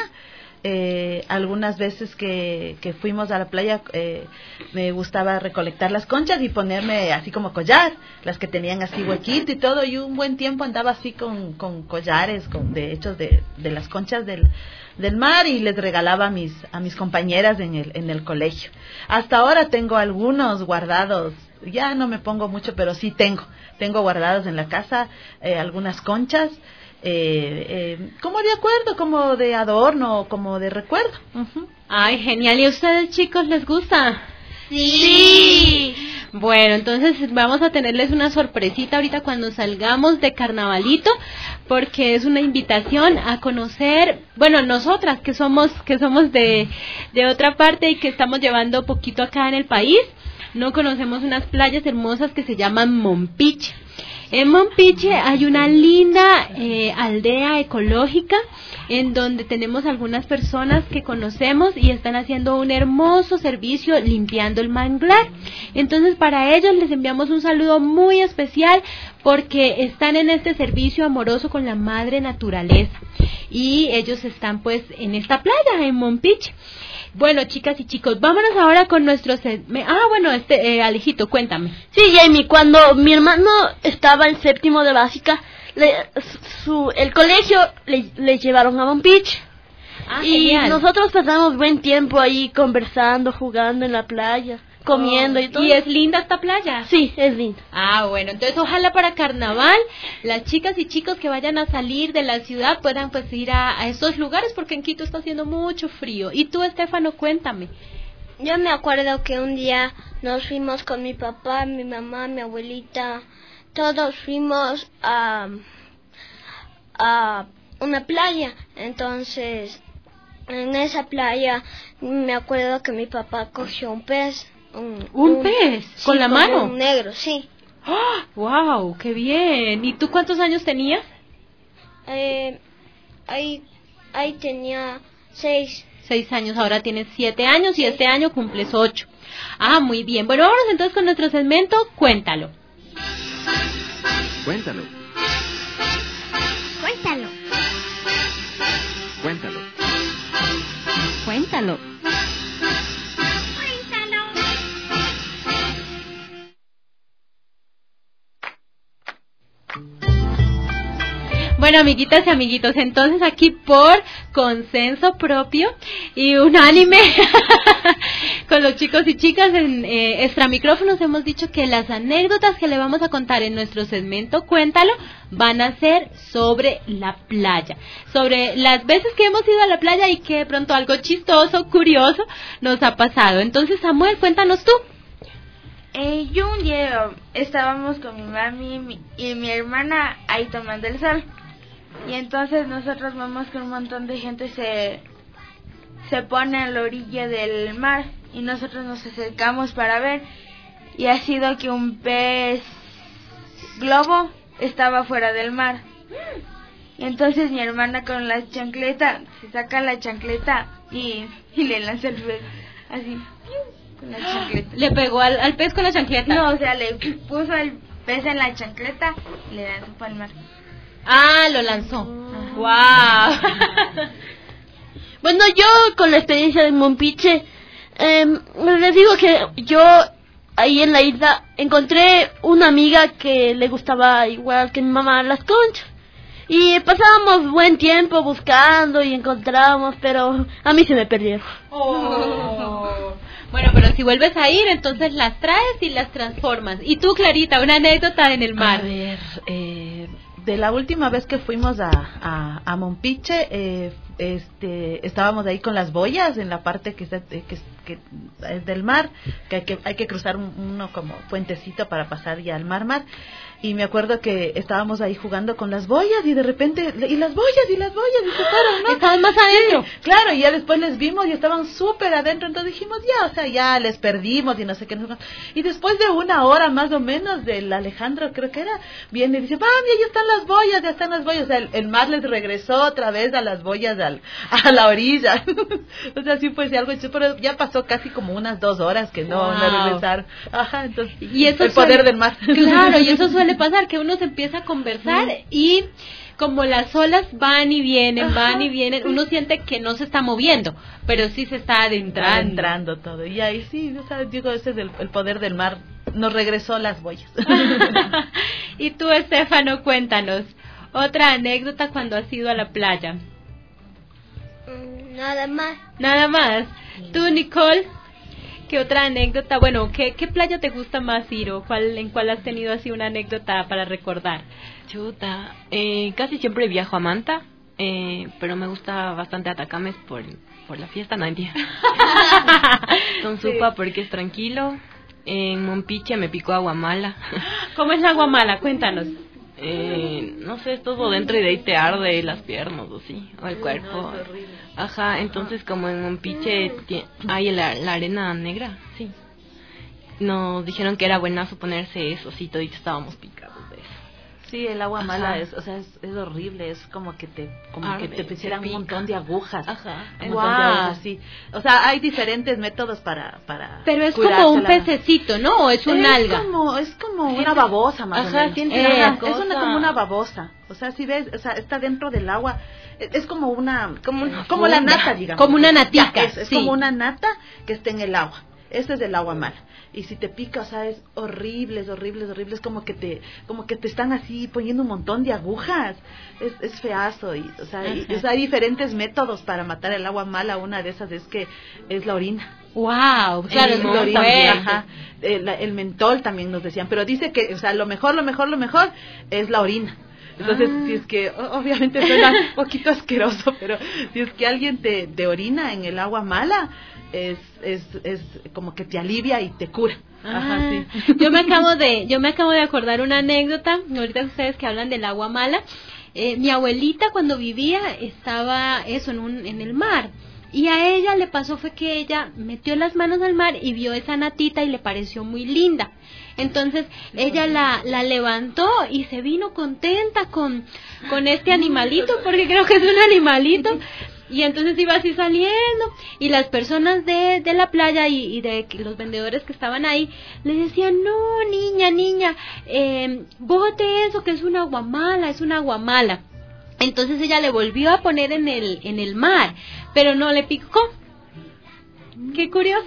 Eh, algunas veces que, que fuimos a la playa eh, me gustaba recolectar las conchas y ponerme así como collar, las que tenían así huequito y todo, y un buen tiempo andaba así con, con collares con, de hechos de, de las conchas del, del mar, y les regalaba a mis, a mis compañeras en el, en el colegio. Hasta ahora tengo algunos guardados, ya no me pongo mucho, pero sí tengo, tengo guardados en la casa eh, algunas conchas. Eh, eh, como de acuerdo, como de adorno, como de recuerdo. Uh-huh. Ay, genial. ¿Y a ustedes, chicos, les gusta? Sí. sí. Bueno, entonces vamos a tenerles una sorpresita ahorita cuando salgamos de carnavalito, porque es una invitación a conocer, bueno, nosotras que somos que somos de, de otra parte y que estamos llevando poquito acá en el país, no conocemos unas playas hermosas que se llaman Mompiche. En Mompiche hay una linda eh, aldea ecológica en donde tenemos algunas personas que conocemos y están haciendo un hermoso servicio limpiando el manglar. Entonces, para ellos les enviamos un saludo muy especial porque están en este servicio amoroso con la madre naturaleza y ellos están pues en esta playa, en Mompiche. Bueno, chicas y chicos, vámonos ahora con nuestros... Ah, bueno, este, eh, Alejito, cuéntame. Sí, Jamie, cuando mi hermano estaba en séptimo de básica, le, su, el colegio le, le llevaron a Mompiche. Ah, y genial. Nosotros pasamos buen tiempo ahí conversando, jugando en la playa, comiendo oh, y todo. ¿Y es linda esta playa? Sí, es linda. Ah, bueno, entonces ojalá para carnaval las chicas y chicos que vayan a salir de la ciudad puedan pues ir a, a esos lugares, porque en Quito está haciendo mucho frío. Y tú, Estefano, cuéntame. Yo me acuerdo que un día nos fuimos con mi papá, mi mamá, mi abuelita, todos fuimos a, a una playa. Entonces, en esa playa me acuerdo que mi papá cogió un pez. Un, ¿Un, un pez? Sí, ¿Con la mano? Un negro, sí. ¡Oh! ¡Wow! ¡Qué bien! ¿Y tú cuántos años tenías? Eh, ahí, ahí tenía seis. Seis años, ahora tienes siete años y este año cumples ocho. Ah, muy bien. Bueno, vámonos entonces con nuestro segmento, Cuéntalo. Cuéntalo. Cuéntalo. Cuéntalo. Cuéntalo. Bueno, amiguitas y amiguitos, entonces aquí por consenso propio y unánime con los chicos y chicas en eh, extramicrófonos hemos dicho que las anécdotas que le vamos a contar en nuestro segmento Cuéntalo van a ser sobre la playa, sobre las veces que hemos ido a la playa y que de pronto algo chistoso, curioso nos ha pasado. Entonces, Samuel, cuéntanos tú. Eh, yo un día estábamos con mi mami y mi, y mi hermana ahí tomando el sol. Y entonces nosotros vamos con un montón de gente, se, se pone a la orilla del mar y nosotros nos acercamos para ver. Y ha sido que un pez globo estaba fuera del mar. Y entonces mi hermana con la chancleta, se saca la chancleta y, y le lanza el pez así. Con la chancleta. ¿Le pegó al, al pez con la chancleta? No, o sea, le puso el pez en la chancleta y le lanzó para el mar. Ah, lo lanzó. Wow. Bueno, yo con la experiencia de Mompiche, eh, les digo que yo ahí en la isla encontré una amiga que le gustaba igual que mi mamá las conchas. Y pasábamos buen tiempo buscando y encontramos, pero a mí se me perdieron. Oh. Bueno, pero si vuelves a ir, entonces las traes y las transformas. Y tú, Clarita, una anécdota en el mar. A ver, eh, de la última vez que fuimos a, a, a Mompiche, eh, este, estábamos ahí con las boyas en la parte que, se, que, que es del mar, que hay que, hay que cruzar un, uno como puentecito para pasar ya al mar mar. Y me acuerdo que estábamos ahí jugando con las boyas y de repente, y las boyas, y las boyas, y se fueron, ¿no? Estaban más adentro. Sí, claro, y ya después les vimos y estaban súper adentro, entonces dijimos, ya, o sea, ya les perdimos y no sé qué. No sé qué. Y después de una hora más o menos, del Alejandro, creo que era, viene y dice, mami, ya están las boyas, ya están las boyas. O sea, el, el mar les regresó otra vez a las boyas al, a la orilla. O sea, sí fue sí, algo hecho, pero ya pasó casi como unas dos horas que no, wow. no regresaron. Ajá, entonces, y eso el suele, poder del mar. Claro, y eso suele pasar, que uno se empieza a conversar sí. y como las olas van y vienen, ajá, van y vienen, uno siente que no se está moviendo, pero sí se está adentrando. Adentrando todo. Y ahí sí, o sea, digo, ese es el, el poder del mar, nos regresó las boyas. Y tú, Estefano, cuéntanos, otra anécdota cuando has ido a la playa. Nada más. Nada más. Tú, Nicole, ¿qué otra anécdota? Bueno, ¿qué, qué playa te gusta más ir o cuál, en cuál has tenido así una anécdota para recordar? Chuta, eh, casi siempre viajo a Manta, eh, pero me gusta bastante Atacames por, por la fiesta, no entiendo. Con Supa sí. porque es tranquilo. En Mompiche me picó agua mala. ¿Cómo es la agua mala? Cuéntanos. Eh, no sé, es todo dentro y de ahí te arde las piernas o sí, o el cuerpo. No, es horrible. Ajá, entonces como en Mompiche hay la, la arena negra, sí. Nos dijeron que era buenazo ponerse eso, sí, toditos estábamos picados de eso. Sí, el agua Ajá. mala es, o sea, es, es horrible, es como que te, como Arde, que te pusieran un montón de agujas. Ajá. Un montón de agujas, sí. O sea, hay diferentes métodos para, para. Pero es como un pececito, ¿no? ¿O es un es alga? Como, es como una babosa, más Ajá, o menos. siente Eh, una es cosa. una como una babosa. O sea, si ves, o sea, está dentro del agua. Es, es como una, como, una como la nata, digamos. Como una natica. Ya, es es sí. como una nata que está en el agua. Ese es el agua mala. Y si te pica, o sea, es horrible, es horrible, es horrible. Es como que te, como que te están así poniendo un montón de agujas. Es, es feazo. Y, o sea, y, o sea, hay diferentes métodos para matar el agua mala. Una de esas es que es la orina. Wow, claro, el, la orina, ajá. El, el mentol también nos decían. Pero dice que, o sea, lo mejor, lo mejor, lo mejor es la orina. Entonces, ah. si es que, obviamente suena un poquito asqueroso, pero si es que alguien te, te orina en el agua mala, es, es, es como que te alivia y te cura. Ah, Ajá, sí. Yo me acabo de, yo me acabo de acordar una anécdota, ahorita ustedes que hablan del agua mala, eh, mi abuelita cuando vivía estaba eso en un, en el mar. Y a ella le pasó fue que ella metió las manos al mar y vio esa natita y le pareció muy linda. Entonces ella la, la levantó y se vino contenta con, con este animalito, porque creo que es un animalito. Y entonces iba así saliendo y las personas de, de la playa y, y de los vendedores que estaban ahí le decían, no, niña, niña, eh, bote eso que es una agua mala, es una agua mala. Entonces ella le volvió a poner en el, en el mar, pero no le picó. Qué curioso.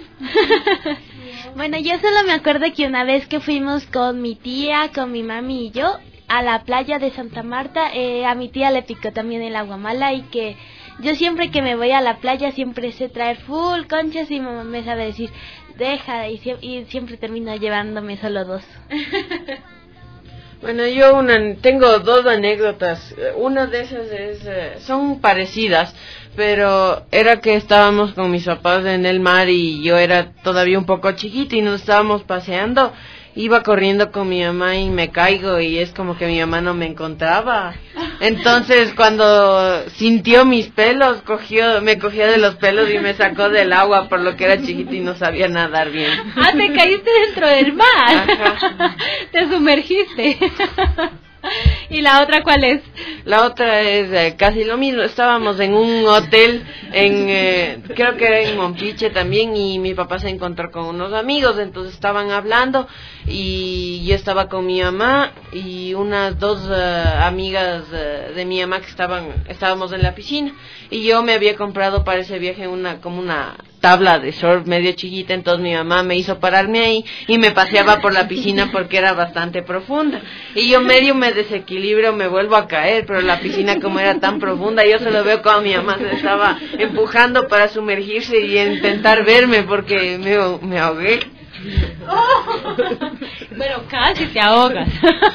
Bueno, yo solo me acuerdo que una vez que fuimos con mi tía, con mi mami y yo a la playa de Santa Marta, eh, a mi tía le picó también el agua mala y que yo siempre que me voy a la playa siempre sé traer full conchas y mi mamá me sabe decir, deja, y, sie- y siempre termino llevándome solo dos. Bueno, yo una, tengo dos anécdotas. Una de esas es, eh, son parecidas, pero era que estábamos con mis papás en el mar y yo era todavía un poco chiquita y nos estábamos paseando. Iba corriendo con mi mamá y me caigo y es como que mi mamá no me encontraba. Entonces cuando sintió mis pelos, cogió, me cogió de los pelos y me sacó del agua por lo que era chiquita y no sabía nadar bien. Ah, te caíste dentro del mar. Ajá. Te sumergiste. ¿Y la otra cuál es? La otra es eh, casi lo mismo. Estábamos en un hotel, en eh, creo que era en Mompiche también, y mi papá se encontró con unos amigos, entonces estaban hablando y yo estaba con mi mamá y unas dos uh, amigas uh, de mi mamá que estaban, estábamos en la piscina y yo me había comprado para ese viaje una como una tabla de surf medio chiquita, entonces mi mamá me hizo pararme ahí y me paseaba por la piscina porque era bastante profunda. Y yo medio me desequilibro, me vuelvo a caer, pero la piscina como era tan profunda, yo solo veo como mi mamá se estaba empujando para sumergirse y intentar verme porque me, me ahogué. Oh. Bueno, casi te ahogas.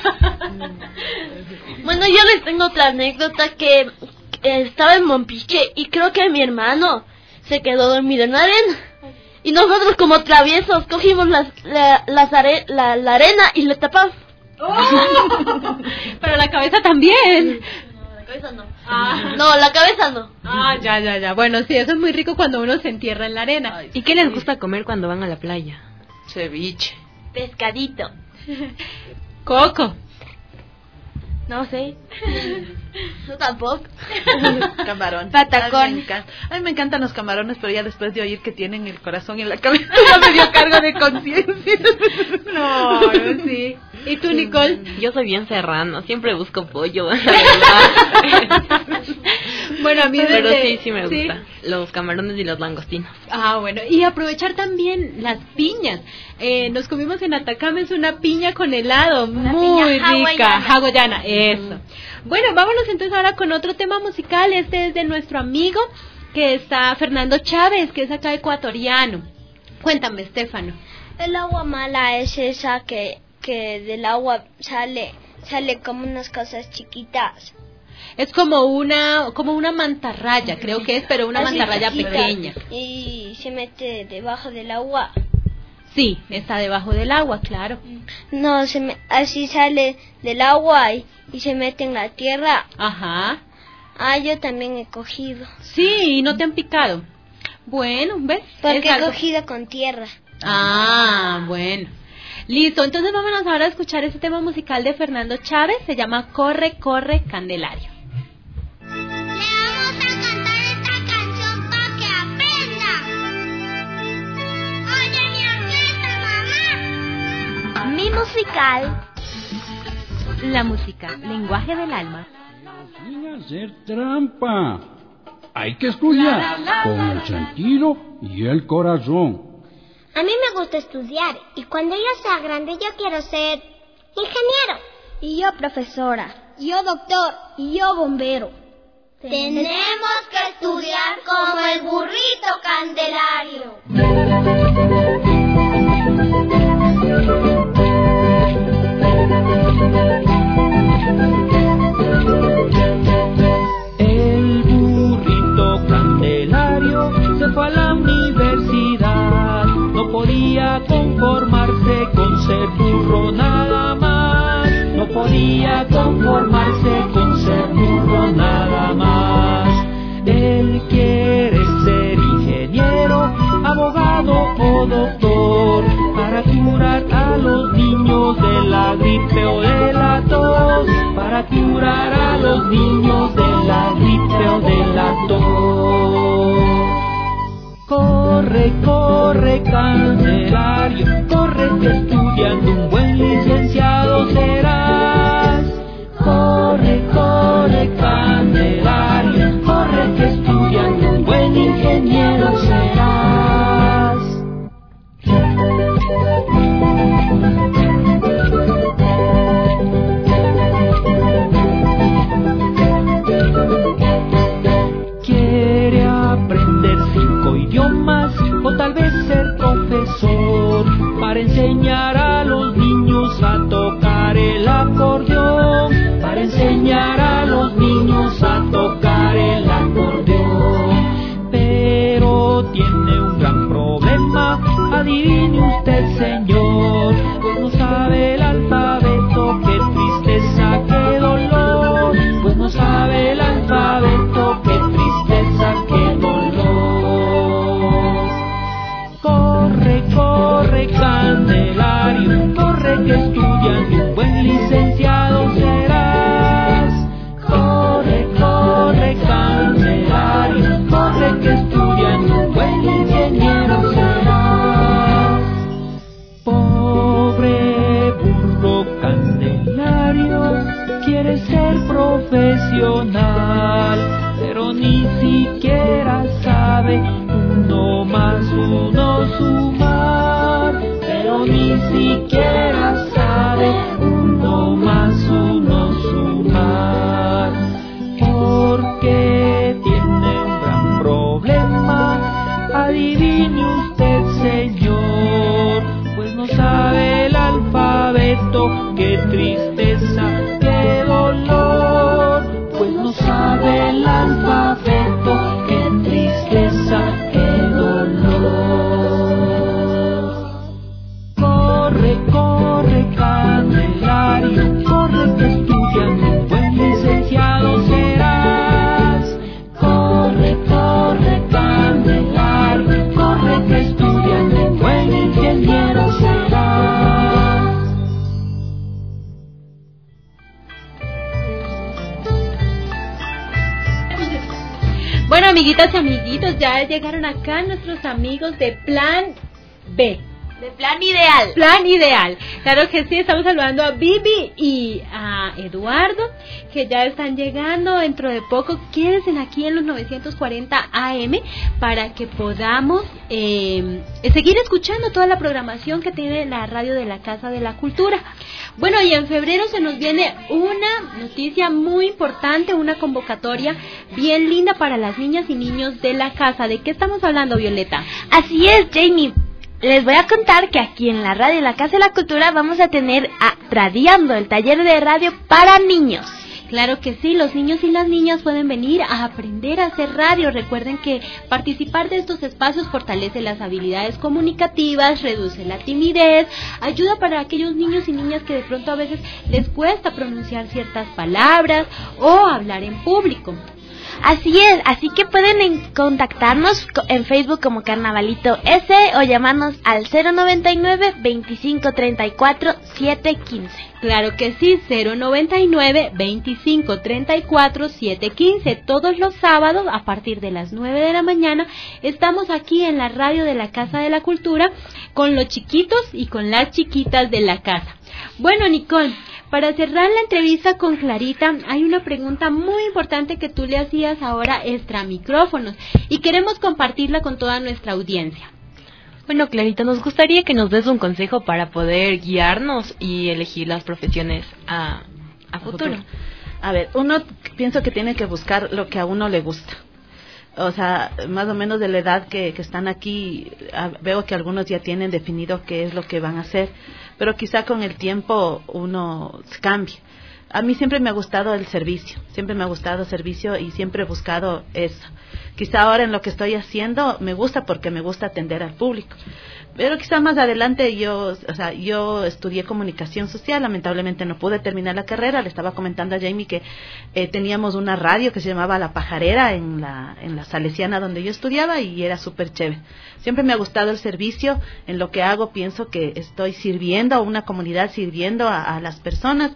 Bueno, yo les tengo otra anécdota que, que estaba en Mompiche y creo que mi hermano se quedó dormido en la arena. Y nosotros como traviesos cogimos las, la, las are, la, la arena y le tapamos. Oh. Pero la cabeza también. No, la cabeza no. Ah. No, la cabeza no. Ah, ya, ya, ya. Bueno, sí, eso es muy rico cuando uno se entierra en la arena. Ay, ¿y qué les gusta comer cuando van a la playa? Ceviche. Pescadito. Coco. No sé. Yo tampoco. Camarón. Patacón. A mí, me encanta, a mí me encantan los camarones, pero ya después de oír que tienen el corazón en la cabeza, ya me dio cargo de conciencia. No, no, sí. ¿Y tú, Nicole? Yo soy bien serrano, siempre busco pollo, la verdad. Bueno, a mí desde... Pero sí, sí me gusta. ¿Sí? Los camarones y los langostinos. Ah, bueno. Y aprovechar también las piñas. Eh, nos comimos en Atacama, es una piña con helado. Una muy rica. Hawaiana. Hawaiana, eso. Mm. Bueno, vámonos entonces ahora con otro tema musical. Este es de nuestro amigo, que está Fernando Chávez, que es acá ecuatoriano. Cuéntame, Estefano. El agua mala es esa que, que del agua sale, sale como unas cosas chiquitas. Es como una como una mantarraya, creo que es, pero una así mantarraya chiquita, pequeña. Y se mete debajo del agua. Sí, está debajo del agua, claro. No, se me, así sale del agua y, y se mete en la tierra. Ajá. Ah, yo también he cogido. Sí, ¿y no te han picado? Bueno, ¿ves? Porque he cogido con tierra. Ah, bueno. Listo, entonces vámonos ahora a escuchar ese tema musical de Fernando Chávez, se llama Corre, Corre, Candelario. Mi musical. La música, lenguaje del alma. Sin hacer trampa. Hay que estudiar con el sentido y el corazón. A mí me gusta estudiar y cuando yo sea grande yo quiero ser ingeniero. Y yo profesora. Y yo doctor. Y yo bombero. Tenemos que estudiar como el burrito Candelario. El burrito Candelario se fue a la universidad. No podía conformarse con ser burro nada más. No podía conformarse con ser burro nada más. Él quiere ser ingeniero, abogado o doctor, para curar a los niños de la gripe o de la tos, para curar a los niños de la gripe o de la tos. Corre, corre, Candelario, corre que estudiando un buen licenciado serás. Corre, corre, Candelario, corre que estudiando un buen ingeniero serás. Quiere aprender cinco idiomas o tal vez ser profesor para enseñar a los niños a tocar el acordeón, para enseñar a los niños a tocar el acordeón. Pero tiene un gran problema, adivine usted, señor, pues no sabe el alfabeto, qué tristeza, qué dolor, pues no sabe el alfabeto, qué tristeza, qué dolor. Corre, corre, Candelario, corre que estudiando un buen licenciado serás. Corre, corre, Candelario, corre que estudiando un buen ingeniero serás. Pobre burro Candelario, quiere ser profesional, pero ni siquiera sabe un uno más uno sumar, pero ni siquiera sabe uno más uno sumar, porque tiene un gran problema, adivine usted, señor, pues no sabe el alfabeto. Qué tristeza, qué dolor, pues no sabe el alfabeto. Qué tristeza, qué dolor. Corre, corre, Candelario, corre que estudiando buen licenciado serás. Corre, corre, Candelario, corre que estudiando buen ingeniero serás. Bueno, amiguitas y amiguitos, ya llegaron acá nuestros amigos de Plan B. De Plan Ideal. Plan Ideal. Claro que sí, estamos saludando a Vivi y a Eduardo, que ya están llegando dentro de poco. Quédense aquí en los novecientos cuarenta A M para que podamos eh, seguir escuchando toda la programación que tiene la radio de la Casa de la Cultura. Bueno, y en febrero se nos viene una noticia muy importante, una convocatoria bien linda para las niñas y niños de la casa. ¿De qué estamos hablando, Violeta? Así es, Jamie. Les voy a contar que aquí en la radio de la Casa de la Cultura vamos a tener a Radiando, el taller de radio para niños. Claro que sí, los niños y las niñas pueden venir a aprender a hacer radio. Recuerden que participar de estos espacios fortalece las habilidades comunicativas, reduce la timidez, ayuda para aquellos niños y niñas que de pronto a veces les cuesta pronunciar ciertas palabras o hablar en público. Así es, así que pueden contactarnos en Facebook como Carnavalito S o llamarnos al cero noventa y nueve, veinticinco treinta y cuatro, siete quince. Claro que sí, cero noventa y nueve, veinticinco treinta y cuatro, siete quince. Todos los sábados a partir de las nueve de la mañana estamos aquí en la radio de la Casa de la Cultura con los chiquitos y con las chiquitas de la casa. Bueno, Nicole, para cerrar la entrevista con Clarita, hay una pregunta muy importante que tú le hacías ahora extra micrófonos y queremos compartirla con toda nuestra audiencia. Bueno, Clarita, nos gustaría que nos des un consejo para poder guiarnos y elegir las profesiones a, a futuro. A ver, uno pienso que tiene que buscar lo que a uno le gusta. O sea, más o menos de la edad que, que están aquí, a, veo que algunos ya tienen definido qué es lo que van a hacer, pero quizá con el tiempo uno cambie. A mí siempre me ha gustado el servicio, siempre me ha gustado el servicio y siempre he buscado eso. Quizá ahora en lo que estoy haciendo me gusta porque me gusta atender al público. Pero quizá más adelante yo, o sea, yo estudié comunicación social, lamentablemente no pude terminar la carrera. Le estaba comentando a Jamie que eh, teníamos una radio que se llamaba La Pajarera en la, en la Salesiana donde yo estudiaba y era súper chévere. Siempre me ha gustado el servicio, en lo que hago pienso que estoy sirviendo a una comunidad, sirviendo a, a las personas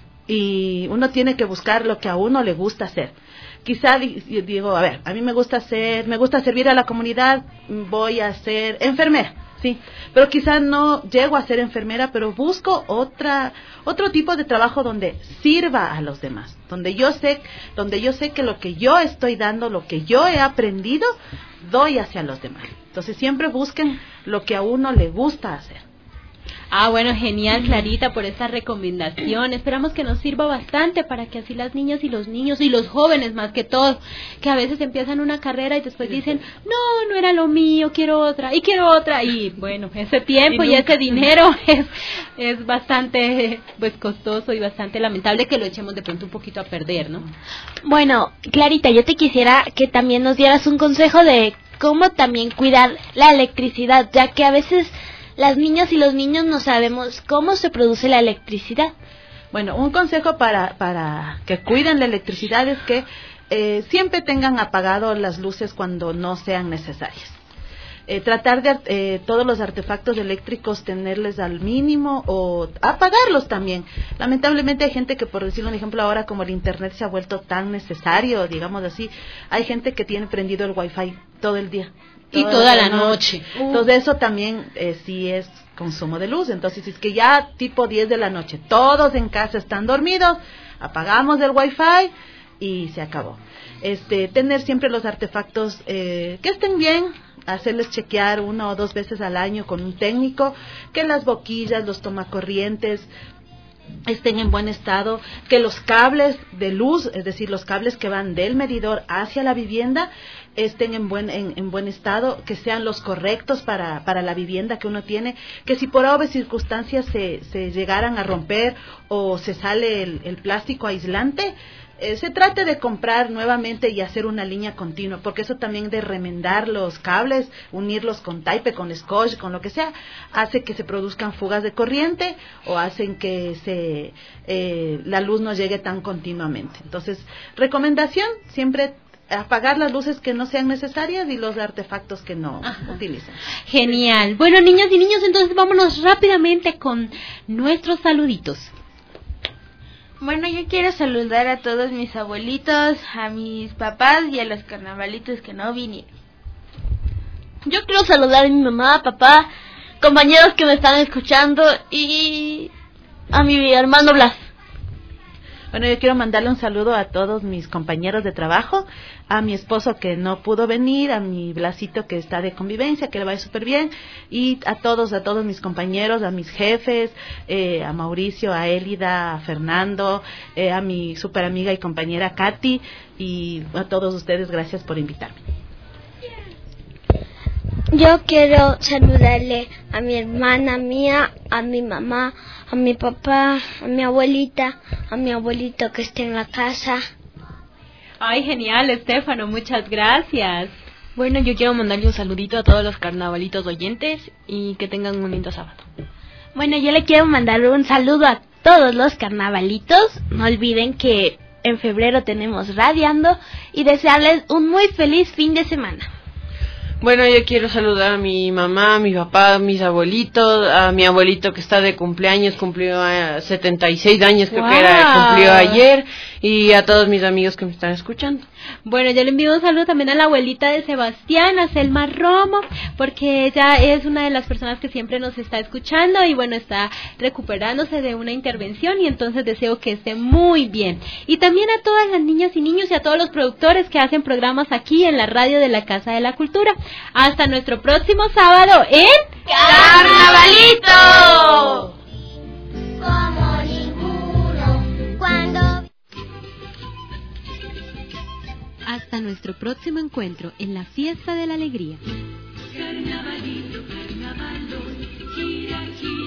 y uno tiene que buscar lo que a uno le gusta hacer. Quizá digo, a ver, a mí me gusta hacer, me gusta servir a la comunidad, voy a ser enfermera. Sí, pero quizás no llego a ser enfermera, pero busco otra otro tipo de trabajo donde sirva a los demás, donde yo sé, donde yo sé que lo que yo estoy dando, lo que yo he aprendido, doy hacia los demás. Entonces siempre busquen lo que a uno le gusta hacer. Ah, bueno, genial, Clarita, por esta recomendación. Esperamos que nos sirva bastante para que así las niñas y los niños y los jóvenes más que todo, que a veces empiezan una carrera y después dicen, no, no era lo mío, quiero otra, y quiero otra, y bueno, ese tiempo y, y ese dinero es, es bastante pues costoso y bastante lamentable que lo echemos de pronto un poquito a perder, ¿no? Bueno, Clarita, yo te quisiera que también nos dieras un consejo de cómo también cuidar la electricidad, ya que a veces las niñas y los niños no sabemos cómo se produce la electricidad. Bueno, un consejo para, para que cuiden la electricidad es que eh, siempre tengan apagado las luces cuando no sean necesarias. Eh, tratar de eh, todos los artefactos eléctricos tenerles al mínimo o apagarlos también. Lamentablemente hay gente que, por decirlo un ejemplo, ahora como el internet se ha vuelto tan necesario, digamos así, hay gente que tiene prendido el wifi todo el día. Y toda, toda la noche. noche. Entonces eso también eh, sí es consumo de luz. Entonces si es que ya tipo diez de la noche todos en casa están dormidos, apagamos el wifi y se acabó. Este, tener siempre los artefactos eh, que estén bien, hacerles chequear una o dos veces al año con un técnico, que las boquillas, los tomacorrientes estén en buen estado, que los cables de luz, es decir, los cables que van del medidor hacia la vivienda, estén en buen en, en buen estado, que sean los correctos para, para la vivienda que uno tiene, que si por obvias circunstancias se, se llegaran a romper o se sale el, el plástico aislante, Eh, se trate de comprar nuevamente y hacer una línea continua, porque eso también de remendar los cables, unirlos con taipe, con scotch, con lo que sea, hace que se produzcan fugas de corriente o hacen que se eh, la luz no llegue tan continuamente. Entonces, recomendación, siempre apagar las luces que no sean necesarias y los artefactos que no Ajá. utilicen. Genial. Bueno, niñas y niños, entonces vámonos rápidamente con nuestros saluditos. Bueno, yo quiero saludar a todos mis abuelitos, a mis papás y a los carnavalitos que no vinieron. Yo quiero saludar a mi mamá, papá, compañeros que me están escuchando y a mi hermano Blas. Bueno, yo quiero mandarle un saludo a todos mis compañeros de trabajo, a mi esposo que no pudo venir, a mi Blasito que está de convivencia, que le va súper bien, y a todos, a todos mis compañeros, a mis jefes, eh, a Mauricio, a Élida, a Fernando, eh, a mi super amiga y compañera Katy, y a todos ustedes, gracias por invitarme. Yo quiero saludarle a mi hermana mía, a mi mamá, a mi papá, a mi abuelita, a mi abuelito que está en la casa. Ay, genial, Estefano, muchas gracias. Bueno, yo quiero mandarle un saludito a todos los carnavalitos oyentes y que tengan un lindo sábado. Bueno, yo le quiero mandar un saludo a todos los carnavalitos. No olviden que en febrero tenemos Radiando y desearles un muy feliz fin de semana. Bueno, yo quiero saludar a mi mamá, a mi papá, a mis abuelitos, a mi abuelito que está de cumpleaños, cumplió uh, setenta y seis años, creo wow. que era, cumplió ayer, y a todos mis amigos que me están escuchando. Bueno, yo le envío un saludo también a la abuelita de Sebastián, a Selma Romo, porque ella es una de las personas que siempre nos está escuchando y bueno, está recuperándose de una intervención y entonces deseo que esté muy bien. Y también a todas las niñas y niños y a todos los productores que hacen programas aquí en la radio de la Casa de la Cultura. Hasta nuestro próximo sábado en ¡Carnavalito! Como ninguno, cuando... Hasta nuestro próximo encuentro en la Fiesta de la Alegría. Carnavalito, carnavalón, gira, gira.